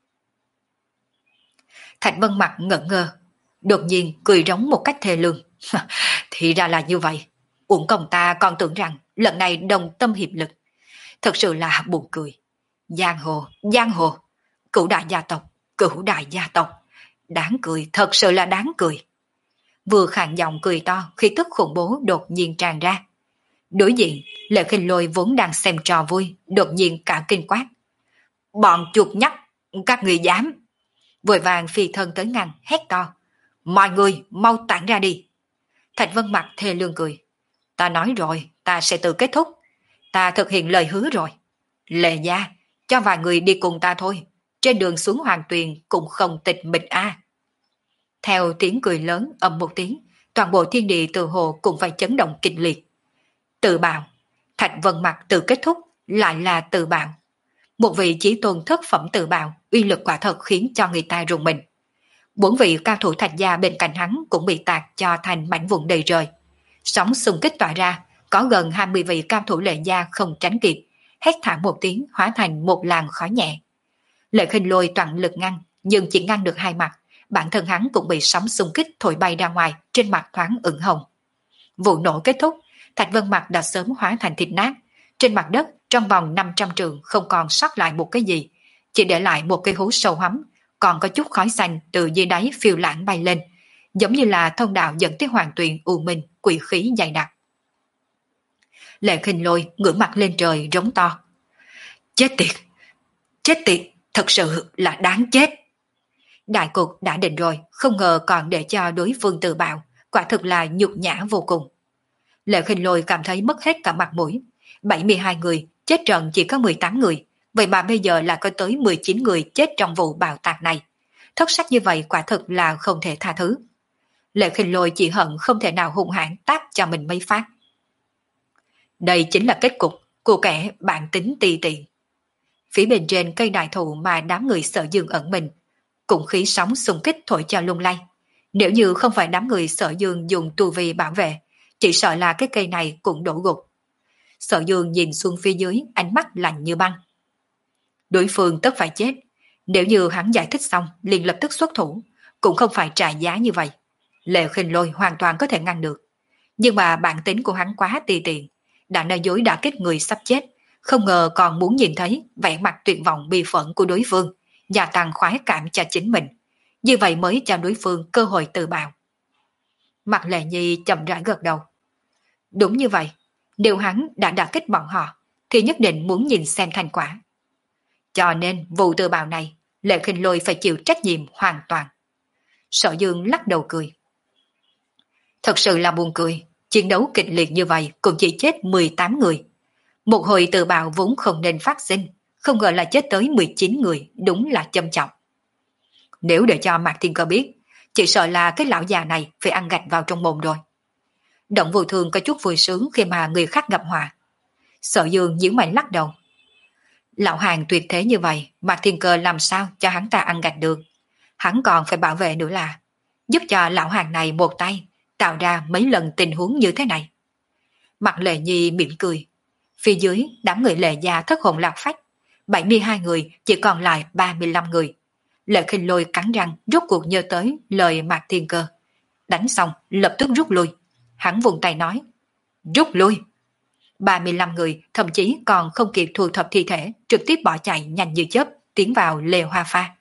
Thạch Vân Mặc ngẩn ngơ, đột nhiên cười rống một cách thê lương. Thì ra là như vậy. Uổng công ta còn tưởng rằng lần này đồng tâm hiệp lực. Thật sự là buồn cười. Giang hồ, giang hồ, cửu đại gia tộc, cửu đại gia tộc. Đáng cười, thật sự là đáng cười. Vừa khàn giọng cười to, khi tức khủng bố đột nhiên tràn ra. Đối diện, Lệ Khinh Lôi vốn đang xem trò vui, đột nhiên cả kinh quát: Bọn chuột nhắt, các người dám! Vội vàng phi thân tới ngăn, hét to: Mọi người mau tản ra đi! Thạch Vân Mặc thê lương cười: Ta nói rồi, ta sẽ tự kết thúc. Ta thực hiện lời hứa rồi. Lệ gia, cho vài người đi cùng ta thôi. Trên đường xuống Hoàng Tuyền cũng không tịch mịch a. Theo tiếng cười lớn ầm một tiếng, toàn bộ thiên địa từ hồ cũng phải chấn động kịch liệt. Tự bạo, Thạch Vân Mặc tự kết thúc, lại là tự bạo. Một vị chí tôn thất phẩm tự bạo, uy lực quả thật khiến cho người ta rùng mình. Bốn vị cao thủ Thạch gia bên cạnh hắn cũng bị tạc cho thành mảnh vụn đầy trời. Sóng xung kích tỏa ra, có gần hai mươi vị cao thủ Lệ gia không tránh kịp, hét thảm một tiếng hóa thành một làn khói nhẹ. Lệ Khinh Lôi toàn lực ngăn, nhưng chỉ ngăn được hai mặt, bản thân hắn cũng bị sóng xung kích thổi bay ra ngoài, trên mặt thoáng ửng hồng. Vụ nổ kết thúc, Thạch Vân Mặc đã sớm hóa thành thịt nát, trên mặt đất trong vòng năm trăm trượng không còn sót lại một cái gì, chỉ để lại một cây hố sâu hắm, còn có chút khói xanh từ dưới đáy phiêu lãng bay lên, giống như là thông đạo dẫn tới Hoàng Tuyền u minh, quỷ khí dày đặc. Lệ Khinh Lôi ngửa mặt lên trời rống to: Chết tiệt! Chết tiệt! Thật sự là đáng chết! Đại cục đã định rồi, không ngờ còn để cho đối phương tự bạo, quả thực là nhục nhã vô cùng. Lệ Khinh Lôi cảm thấy mất hết cả mặt mũi. bảy mươi hai người, chết trận chỉ có mười tám người, vậy mà bây giờ là có tới mười chín người chết trong vụ bạo tạc này. Thất sách như vậy quả thực là không thể tha thứ. Lệ Khinh Lôi chỉ hận không thể nào hung hãn tát cho mình mấy phát. Đây chính là kết cục của kẻ bản tính tì tiện. Phía bên trên cây đại thụ mà đám người Sở Dương ẩn mình, cũng khí sóng xung kích thổi cho lung lay. Nếu như không phải đám người Sở Dương dùng tu vi bảo vệ, chỉ sợ là cái cây này cũng đổ gục. Sở Dương nhìn xuống phía dưới, ánh mắt lạnh như băng. Đối phương tất phải chết, nếu như hắn giải thích xong liền lập tức xuất thủ, cũng không phải trả giá như vậy. Lệ Khinh Lôi hoàn toàn có thể ngăn được, nhưng mà bản tính của hắn quá tì tiện, đã nói dối đã kết người sắp chết, không ngờ còn muốn nhìn thấy vẻ mặt tuyệt vọng bi phẫn của đối phương, gia tăng khoái cảm cho chính mình, như vậy mới cho đối phương cơ hội tự bạo. Mặt Lệ Nhi chậm rãi gật đầu. Đúng như vậy, nếu hắn đã đả kích bọn họ, thì nhất định muốn nhìn xem thành quả. Cho nên vụ tự bạo này, Lệ Khinh Lôi phải chịu trách nhiệm hoàn toàn. Sở Dương lắc đầu cười. Thật sự là buồn cười, chiến đấu kịch liệt như vậy cũng chỉ chết mười tám người. Một hồi tự bạo vốn không nên phát sinh, không ngờ là chết tới mười chín người, đúng là châm trọng. Nếu để cho Mạc Thiên Cơ biết, chỉ sợ là cái lão già này phải ăn gạch vào trong mồm rồi. Động Vô Thường có chút vui sướng khi mà người khác gặp họa. Sở Dương nhíu mày lắc đầu. Lão hàng tuyệt thế như vậy, Mạc Thiên Cơ làm sao cho hắn ta ăn gạch được. Hắn còn phải bảo vệ nữa là giúp cho lão hàng này một tay tạo ra mấy lần tình huống như thế này. Mặt Lệ Nhi mỉm cười. Phía dưới đám người Lệ gia thất hồn lạc phách, bảy mươi hai người chỉ còn lại ba mươi lăm người. Lệ Khinh Lôi cắn răng rốt cuộc nhớ tới lời Mạc Thiên Cơ. Đánh xong lập tức rút lui. Hắn vùng tay nói, rút lui. ba mươi lăm người thậm chí còn không kịp thu thập thi thể, trực tiếp bỏ chạy nhanh như chớp tiến vào lều hoa pha.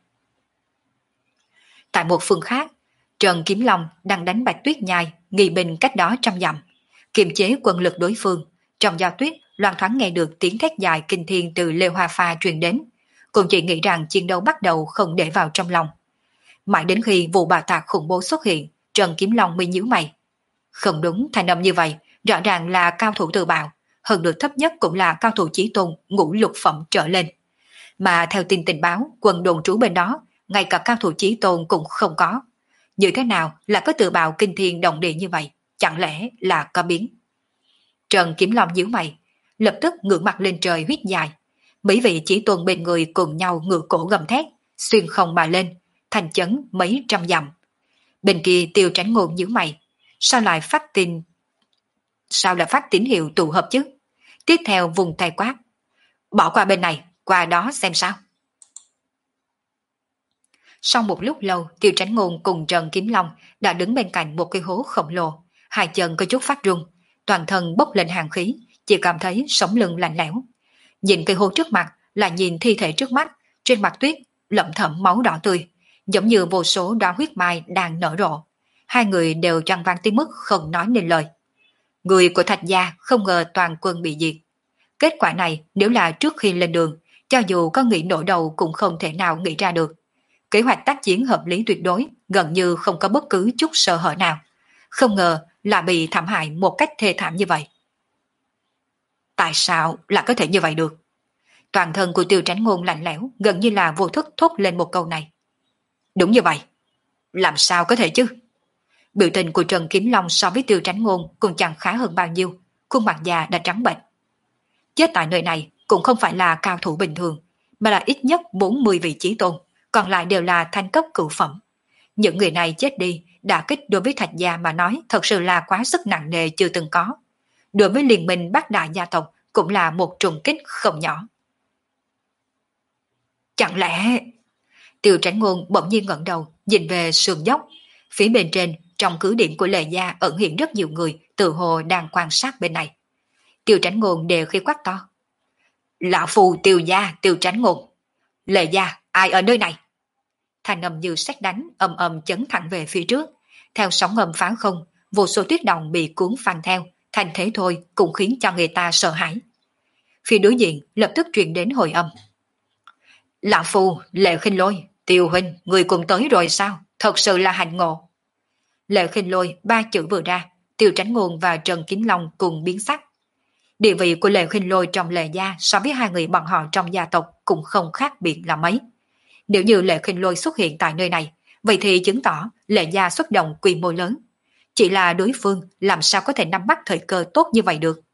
Tại một phương khác, Trần Kiếm Long đang đánh Bạch Tuyết Nhai, nghi binh cách đó trăm dặm, kiềm chế quân lực đối phương. Trong gió tuyết, loan thoáng nghe được tiếng thét dài kinh thiên từ lều hoa pha truyền đến, cũng chỉ nghĩ rằng chiến đấu bắt đầu không để vào trong lòng. Mãi đến khi vụ bạo tạc khủng bố xuất hiện, Trần Kiếm Long mới nhíu mày. Không đúng, thành âm như vậy, rõ ràng là cao thủ tự bạo, hơn được thấp nhất cũng là cao thủ chí tôn ngũ lục phẩm trở lên. Mà theo tin tình báo, quân đồn trú bên đó, ngay cả cao thủ chí tôn cũng không có. Như thế nào là có tự bạo kinh thiên động địa như vậy? Chẳng lẽ là có biến? Trần Kiếm Long nhíu mày, lập tức ngửa mặt lên trời huýt dài. Mấy vị chí tôn bên người cùng nhau ngửa cổ gầm thét, xuyên không mà lên, thành chấn mấy trăm dặm. Bên kia Tiêu Tránh Ngôn nhíu mày, sao lại phát tin sao lại phát tín hiệu tụ hợp chứ? Tiếp theo vùng tay quát, bỏ qua bên này, qua đó xem sao. Sau một lúc lâu, Tiêu Tránh Ngôn cùng Trần Kiếm Long đã đứng bên cạnh một cái hố khổng lồ, hai chân có chút phát run, toàn thân bốc lên hàng khí, chỉ cảm thấy sống lưng lạnh lẽo. Nhìn cái hố trước mặt là nhìn thi thể trước mắt, trên mặt tuyết lẩm thẩm máu đỏ tươi, giống như vô số đóa huyết mai đang nở rộ. Hai người đều trăng vang tới mức không nói nên lời. Người của Thạch gia không ngờ toàn quân bị diệt. Kết quả này nếu là trước khi lên đường, cho dù có nghĩ nổi đầu cũng không thể nào nghĩ ra được. Kế hoạch tác chiến hợp lý tuyệt đối, gần như không có bất cứ chút sơ hở nào. Không ngờ là bị thảm hại một cách thê thảm như vậy. Tại sao lại có thể như vậy được? Toàn thân của Tiêu Tránh Ngôn lạnh lẽo, gần như là vô thức thốt lên một câu này. Đúng như vậy. Làm sao có thể chứ? Biểu tình của Trần Kiếm Long so với Tiêu Tránh Ngôn cũng chẳng khá hơn bao nhiêu, khuôn mặt già đã trắng bệch. Chết tại nơi này cũng không phải là cao thủ bình thường, mà là ít nhất bốn mươi vị chí tôn, còn lại đều là thanh cấp cửu phẩm. Những người này chết đi, đả kích đối với Thạch gia mà nói thật sự là quá sức nặng nề chưa từng có. Đối với liên minh bát đại gia tộc cũng là một trùng kích không nhỏ. Chẳng lẽ... Tiêu Tránh Ngôn bỗng nhiên ngẩng đầu, nhìn về sườn dốc. Phía bên trên, trong cứ điểm của Lệ gia ẩn hiện rất nhiều người, tự hồ đang quan sát bên này. Tiêu Tránh Ngôn đều khi quát to. Lão phù Tiêu gia, Tiêu Tránh Ngôn. Lệ gia, ai ở nơi này? Thanh âm như sét đánh, ầm ầm chấn thẳng về phía trước. Theo sóng ngầm phá không, vô số tuyết đồng bị cuốn phăng theo, thành thế thôi cũng khiến cho người ta sợ hãi. Phía đối diện lập tức truyền đến hồi âm. Lão phù, Lệ Khinh Lôi, Tiêu huynh, người cùng tới rồi sao? Thật sự là hạnh ngộ. Lệ Khinh Lôi ba chữ vừa ra, Tiêu Tránh Ngôn và Trần Kiếm Long cùng biến sắc. Địa vị của Lệ Khinh Lôi trong Lệ gia so với hai người bọn họ trong gia tộc cũng không khác biệt là mấy. Nếu như Lệ Khinh Lôi xuất hiện tại nơi này, vậy thì chứng tỏ Lệ gia xuất động quy mô lớn. Chỉ là đối phương làm sao có thể nắm bắt thời cơ tốt như vậy được.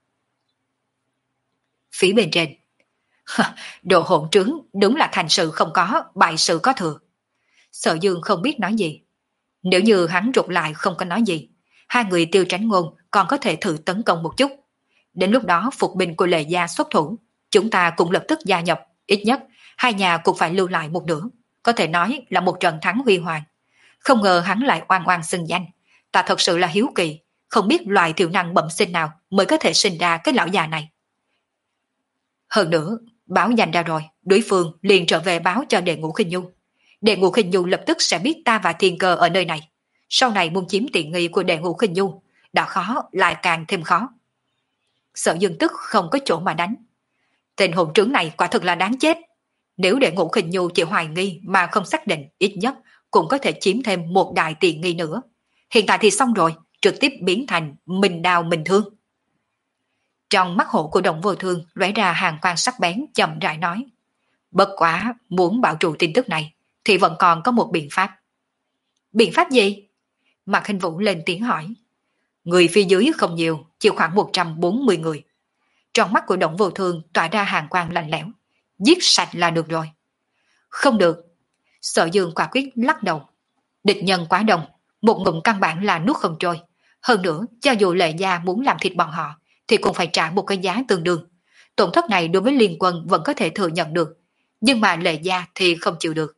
Phía bên trên, đồ hỗn trướng, đúng là thành sự không có, bại sự có thừa. Sở Dương không biết nói gì. Nếu như hắn rụt lại không có nói gì, hai người Tiêu Tránh Ngôn còn có thể thử tấn công một chút. Đến lúc đó phục binh của Lệ gia xuất thủ, chúng ta cũng lập tức gia nhập, ít nhất hai nhà cũng phải lưu lại một nửa, có thể nói là một trận thắng huy hoàng. Không ngờ hắn lại oan oan xưng danh, ta thật sự là hiếu kỳ, không biết loại thiểu năng bẩm sinh nào mới có thể sinh ra cái lão già này. Hơn nữa, báo danh ra rồi, đối phương liền trở về báo cho Đệ Ngũ Khinh Nhu. Đệ Ngũ Khinh Nhu lập tức sẽ biết ta và Thiên Cơ ở nơi này. Sau này muốn chiếm tiện nghi của Đệ Ngũ Khinh Nhu, đã khó lại càng thêm khó. Sở Dương tức không có chỗ mà đánh. Tên hồn trướng này quả thực là đáng chết. Nếu để Ngũ Khinh Nhu chỉ hoài nghi mà không xác định, ít nhất cũng có thể chiếm thêm một đại tiền nghi nữa. Hiện tại thì xong rồi, trực tiếp biến thành mình đào mình thương. Trong mắt hổ của Động Vô Thương lóe ra hàng quang sắc bén, chậm rãi nói. Bất quá, muốn bảo trụ tin tức này, thì vẫn còn có một biện pháp. Biện pháp gì? Mạc Hình Vũ lên tiếng hỏi. Người phía dưới không nhiều, chỉ khoảng một trăm bốn mươi người. Trong mắt của Động Vô Thương tỏa ra hàng quang lạnh lẽo. Giết sạch là được rồi. Không được. Sở Dương quả quyết lắc đầu. Địch nhân quá đông, một ngụm căn bản là nuốt không trôi. Hơn nữa, cho dù Lệ Gia muốn làm thịt bọn họ, thì cũng phải trả một cái giá tương đương. Tổn thất này đối với liên quân vẫn có thể thừa nhận được, nhưng mà Lệ Gia thì không chịu được.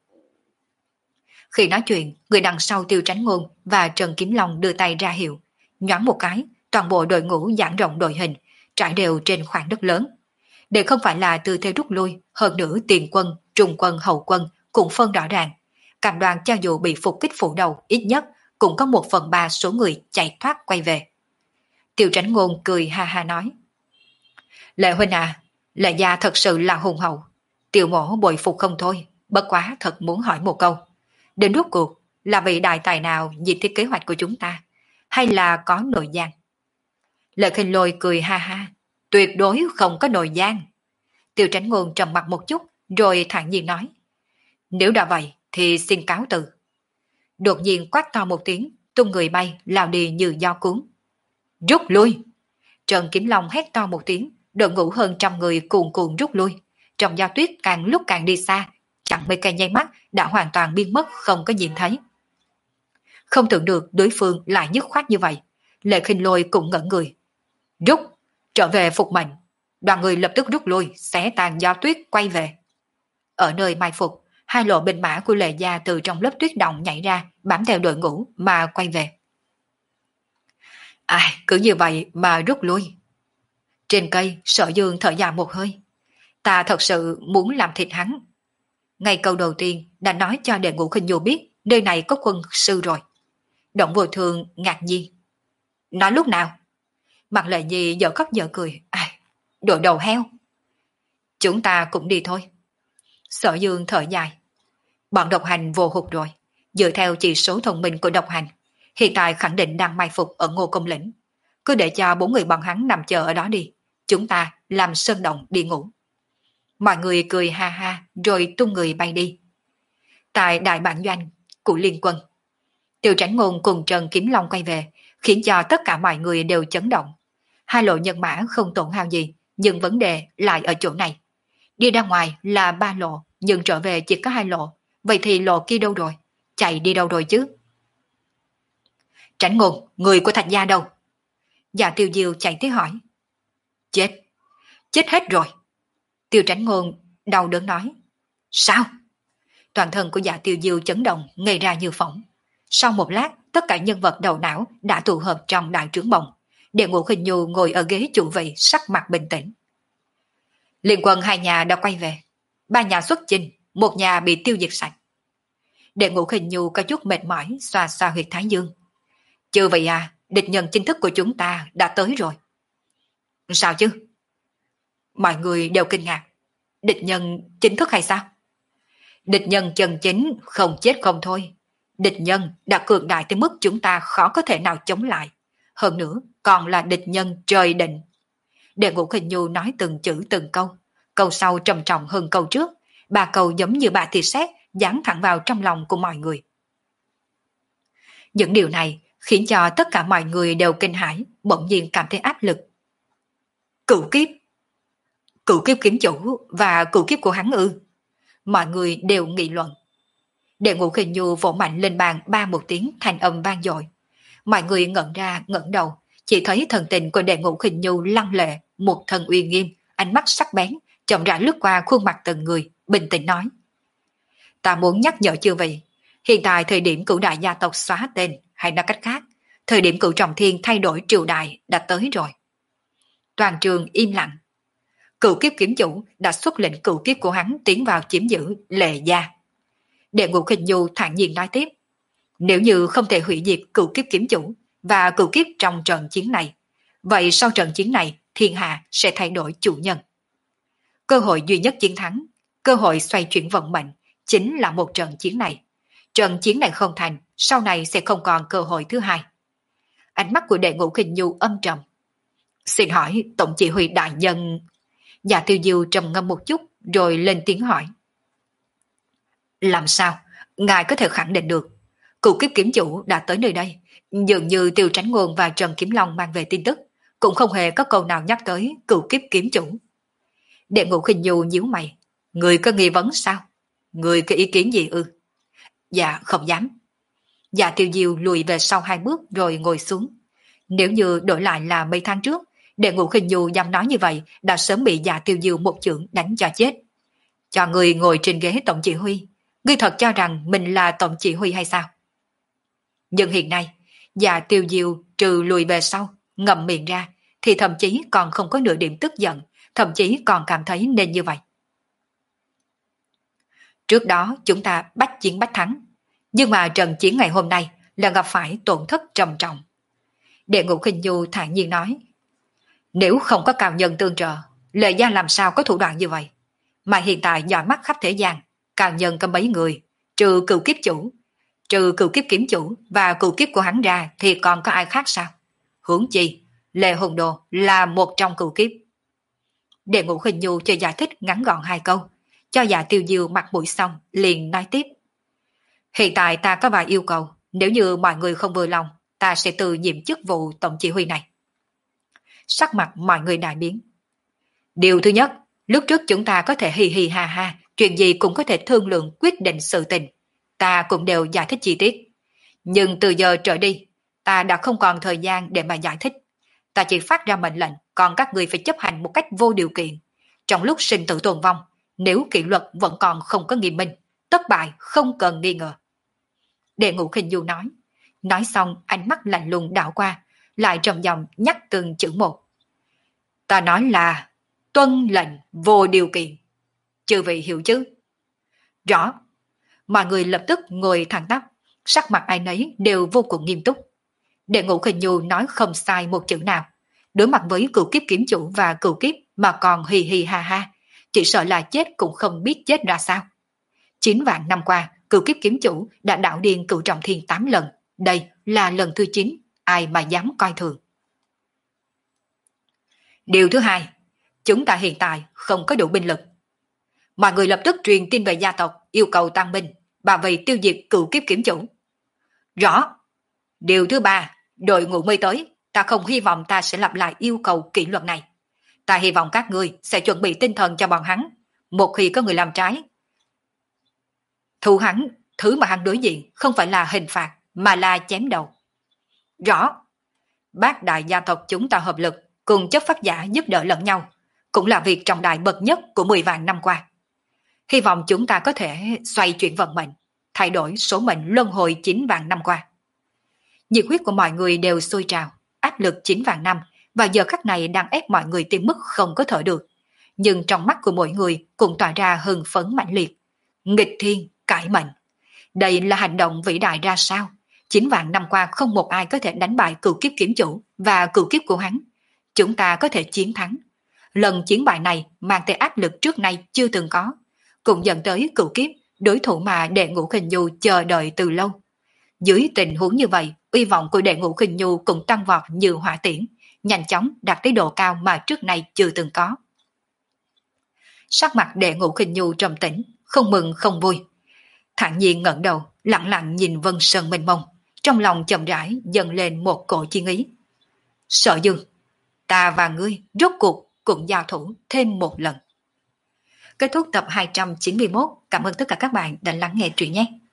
Khi nói chuyện, người đằng sau Tiêu Tránh Ngôn và Trần Kiếm Long đưa tay ra hiệu, nhoáng một cái, toàn bộ đội ngũ giãn rộng đội hình, trải đều trên khoảng đất lớn. Để không phải là tư thế rút lui, hơn nữa tiền quân, trung quân, hậu quân cũng phân rõ ràng. Cam đoan cho dù bị phục kích phủ đầu, ít nhất cũng có một phần ba số người chạy thoát quay về. Tiêu Tránh Ngôn cười ha ha nói. Lệ huynh à, Lệ Gia thật sự là hùng hậu. Tiêu mổ bội phục không thôi, bất quá thật muốn hỏi một câu. Đến rốt cuộc, là vị đại tài nào diệt thiết kế hoạch của chúng ta, hay là có nội gian? Lệ Khinh Lôi cười ha ha, tuyệt đối không có nội gian. Tiêu Tránh Ngôn trầm mặt một chút, rồi thản nhiên nói. Nếu đã vậy, thì xin cáo từ. Đột nhiên quát to một tiếng, tung người bay, lao đi như gió cuốn. Rút lui! Trần Kiếm Long hét to một tiếng, đội ngũ hơn trăm người cuồn cuộn rút lui. Trong gió tuyết càng lúc càng đi xa, chẳng mấy cây nháy mắt đã hoàn toàn biến mất không có nhìn thấy. Không tưởng được đối phương lại dứt khoát như vậy. Lệ Khinh Lôi cũng ngẩn người. Rút! Trở về phục mệnh. Đoàn người lập tức rút lui, xé tàn gió tuyết quay về. Ở nơi mai phục, hai lộ binh mã của Lệ Gia từ trong lớp tuyết động nhảy ra, bám theo đội ngũ mà quay về. Ai, cứ như vậy mà rút lui. Trên cây, Sở Dương thở dài một hơi. Ta thật sự muốn làm thịt hắn. Ngay câu đầu tiên đã nói cho đệ Ngũ Khinh Nhu biết nơi này có quân sư rồi. Động Vô Thương ngạc nhiên. Nói lúc nào? Mặt Lệ Nhi dở khóc dở cười. Ai, đồ đầu heo. Chúng ta cũng đi thôi. Sở Dương thở dài. Bọn độc hành vô hụt rồi. Dựa theo chỉ số thông minh của độc hành, hiện tại khẳng định đang mai phục ở Ngô Công Lĩnh. Cứ để cho bốn người bọn hắn nằm chờ ở đó đi. Chúng ta làm sơn động đi ngủ. Mọi người cười ha ha rồi tung người bay đi. Tại đại bản doanh của liên quân, Tiêu Tránh Ngôn cùng Trần Kiếm Long quay về, khiến cho tất cả mọi người đều chấn động. Hai lộ nhân mã không tổn hao gì, nhưng vấn đề lại ở chỗ này. Đi ra ngoài là ba lộ, nhưng trở về chỉ có hai lộ. Vậy thì lộ kia đâu rồi? Chạy đi đâu rồi chứ? Tránh Ngôn, người của Thạch Gia đâu? Dạ Tiêu Diêu chạy tới hỏi. Chết, chết hết rồi. Tiêu Tránh Ngôn đau đớn nói. Sao? Toàn thân của Dạ Tiêu Diêu chấn động, ngây ra như phỏng. Sau một lát, tất cả nhân vật đầu não đã tụ hợp trong đại trướng bồng. Đệ Ngũ Khinh Nhu ngồi ở ghế chủ vị, sắc mặt bình tĩnh. Liên quân hai nhà đã quay về. Ba nhà xuất chinh, một nhà bị tiêu diệt sạch. Đệ Ngũ Khinh Nhu có chút mệt mỏi, xoa xoa huyệt thái dương. Chứ vậy à, địch nhân chính thức của chúng ta đã tới rồi. Sao chứ? Mọi người đều kinh ngạc. Địch nhân chính thức hay sao? Địch nhân chân chính không chết không thôi. Địch nhân đã cường đại tới mức chúng ta khó có thể nào chống lại. Hơn nữa còn là địch nhân trời định. Đệ Ngũ Khinh Nhu nói từng chữ từng câu. Câu sau trầm trọng hơn câu trước. Ba câu giống như ba tia sét giáng thẳng vào trong lòng của mọi người. Những điều này khiến cho tất cả mọi người đều kinh hãi, bỗng nhiên cảm thấy áp lực. Cửu kiếp! Cửu kiếp kiếm chủ và cửu kiếp của hắn ư? Mọi người đều nghị luận. Đệ Ngũ Khinh Nhu vỗ mạnh lên bàn ba một tiếng, thanh âm vang dội. Mọi người ngẩng ra ngẩng đầu, chỉ thấy thần tình của Đệ Ngũ Khinh Nhu lăng lệ, một thần uy nghiêm, ánh mắt sắc bén, chậm rãi lướt qua khuôn mặt từng người, bình tĩnh nói. Ta muốn nhắc nhở chư vị, hiện tại thời điểm cửu đại gia tộc xóa tên, hay nói cách khác, thời điểm cửu trọng thiên thay đổi triều đại đã tới rồi. Toàn trường im lặng. Cửu kiếp kiếm chủ đã xuất lệnh cửu kiếp của hắn tiến vào chiếm giữ Lệ Gia. Đệ Ngũ Khinh Nhu thản nhiên nói tiếp. Nếu như không thể hủy diệt cửu kiếp kiếm chủ và cửu kiếp trong trận chiến này, vậy sau trận chiến này thiên hạ sẽ thay đổi chủ nhân. Cơ hội duy nhất chiến thắng, cơ hội xoay chuyển vận mệnh chính là một trận chiến này. Trận chiến này không thành, sau này sẽ không còn cơ hội thứ hai. Ánh mắt của Đệ Ngũ Khinh Nhu âm trầm. Xin hỏi tổng chỉ huy đại nhân. Dạ Tiêu Diêu trầm ngâm một chút rồi lên tiếng hỏi. Làm sao? Ngài có thể khẳng định được Cửu Kiếp Kiếm Chủ đã tới nơi đây. Dường như Tiêu Tránh Ngôn và Trần Kiếm Long mang về tin tức, cũng không hề có câu nào nhắc tới Cửu Kiếp Kiếm Chủ. Đệ Ngũ Khinh Nhu nhíu mày. Người có nghi vấn sao? Người có ý kiến gì ư? Dạ không dám. Dạ Tiêu Diêu lùi về sau hai bước rồi ngồi xuống. Nếu như đổi lại là mấy tháng trước, Đệ Ngũ Khinh Nhu dám nói như vậy đã sớm bị Dạ Tiêu Diêu một chưởng đánh cho chết. Cho người ngồi trên ghế tổng chỉ huy, ngươi thật cho rằng mình là tổng chỉ huy hay sao? Nhưng hiện nay, Dạ Tiêu Diêu trừ lùi về sau, ngậm miệng ra, thì thậm chí còn không có nửa điểm tức giận, thậm chí còn cảm thấy nên như vậy. Trước đó chúng ta bách chiến bách thắng, nhưng mà trận chiến ngày hôm nay là gặp phải tổn thất trầm trọng. Đệ Ngũ Khinh Nhu thản nhiên nói, nếu không có cao nhân tương trợ, Lệ Gia làm sao có thủ đoạn như vậy? Mà hiện tại dõi mắt khắp thế gian, cao nhân có mấy người, trừ Cửu Kiếp Chủ, trừ Cửu Kiếp Kiếm Chủ và Cửu Kiếp của hắn ra thì còn có ai khác sao? Huống chi, Lệ Hùng Đồ là một trong Cửu Kiếp. Đệ Ngũ Khinh Nhu cho giải thích ngắn gọn hai câu, cho Dạ Tiêu Diêu mặt mũi xong, liền nói tiếp. Hiện tại ta có vài yêu cầu, nếu như mọi người không vừa lòng, ta sẽ từ nhiệm chức vụ tổng chỉ huy này. Sắc mặt mọi người đại biến. Điều thứ nhất, lúc trước chúng ta có thể hì hì ha ha, chuyện gì cũng có thể thương lượng quyết định sự tình. Ta cũng đều giải thích chi tiết. Nhưng từ giờ trở đi, ta đã không còn thời gian để mà giải thích. Ta chỉ phát ra mệnh lệnh, còn các người phải chấp hành một cách vô điều kiện. Trong lúc sinh tử tồn vong, nếu kỷ luật vẫn còn không có nghiêm minh, thất bại không cần nghi ngờ. Đệ Ngũ Khinh Nhu nói. Nói xong ánh mắt lạnh lùng đảo qua, lại trầm giọng nhắc từng chữ một. Ta nói là tuân lệnh vô điều kiện. Chư vị hiểu chứ? Rõ. Mọi người lập tức ngồi thẳng tắp, sắc mặt ai nấy đều vô cùng nghiêm túc. Đệ Ngũ Khinh Nhu nói không sai một chữ nào. Đối mặt với Cửu Kiếp Kiếm Chủ và Cửu Kiếp mà còn hì hì ha ha, chỉ sợ là chết cũng không biết chết ra sao. Chín vạn năm qua, Cửu Kiếp Kiếm Chủ đã đạo điên Cửu Trọng Thiên tám lần. Đây là lần thứ chín, ai mà dám coi thường. Điều thứ hai, chúng ta hiện tại không có đủ binh lực. Mọi người lập tức truyền tin về gia tộc, yêu cầu tăng binh, bảo vệ tiêu diệt Cửu Kiếp Kiếm Chủ. Rõ. Điều thứ ba, đội ngũ mới tới, ta không hy vọng ta sẽ lặp lại yêu cầu kỷ luật này. Ta hy vọng các ngươi sẽ chuẩn bị tinh thần cho bọn hắn. Một khi có người làm trái, thu hắn, thứ mà hắn đối diện không phải là hình phạt, mà là chém đầu. Rõ. Bác đại gia tộc chúng ta hợp lực, cùng chấp pháp giả giúp đỡ lẫn nhau, cũng là việc trọng đại bậc nhất của mười vạn năm qua. Hy vọng chúng ta có thể xoay chuyển vận mệnh, thay đổi số mệnh luân hồi chín vạn năm qua. Nhiệt huyết của mọi người đều sôi trào, áp lực chín vạn năm, và giờ khắc này đang ép mọi người tới mức không có thở được. Nhưng trong mắt của mỗi người cũng tỏa ra hưng phấn mãnh liệt. Nghịch thiên, cải mệnh. Đây là hành động vĩ đại ra sao? Chín vạn năm qua không một ai có thể đánh bại Cửu Kiếp Kiếm Chủ và Cửu Kiếp của hắn. Chúng ta có thể chiến thắng. Lần chiến bại này mang tới áp lực trước nay chưa từng có, cũng dẫn tới Cửu Kiếp, đối thủ mà Đệ Ngũ Khinh Nhu chờ đợi từ lâu. Dưới tình huống như vậy, uy vọng của Đệ Ngũ Khinh Nhu cũng tăng vọt như hỏa tiễn, nhanh chóng đạt tới độ cao mà trước nay chưa từng có. Sắc mặt Đệ Ngũ Khinh Nhu trầm tĩnh, không mừng không vui. Thản nhiên ngẩng đầu, lặng lặng nhìn Vân Sơn mênh mông, trong lòng chậm rãi dâng lên một cổ chi ý. Sở Dương, ta và ngươi rốt cuộc cũng giao thủ thêm một lần. Kết thúc tập hai trăm chín mươi mốt. Cảm ơn tất cả các bạn đã lắng nghe truyện nhé.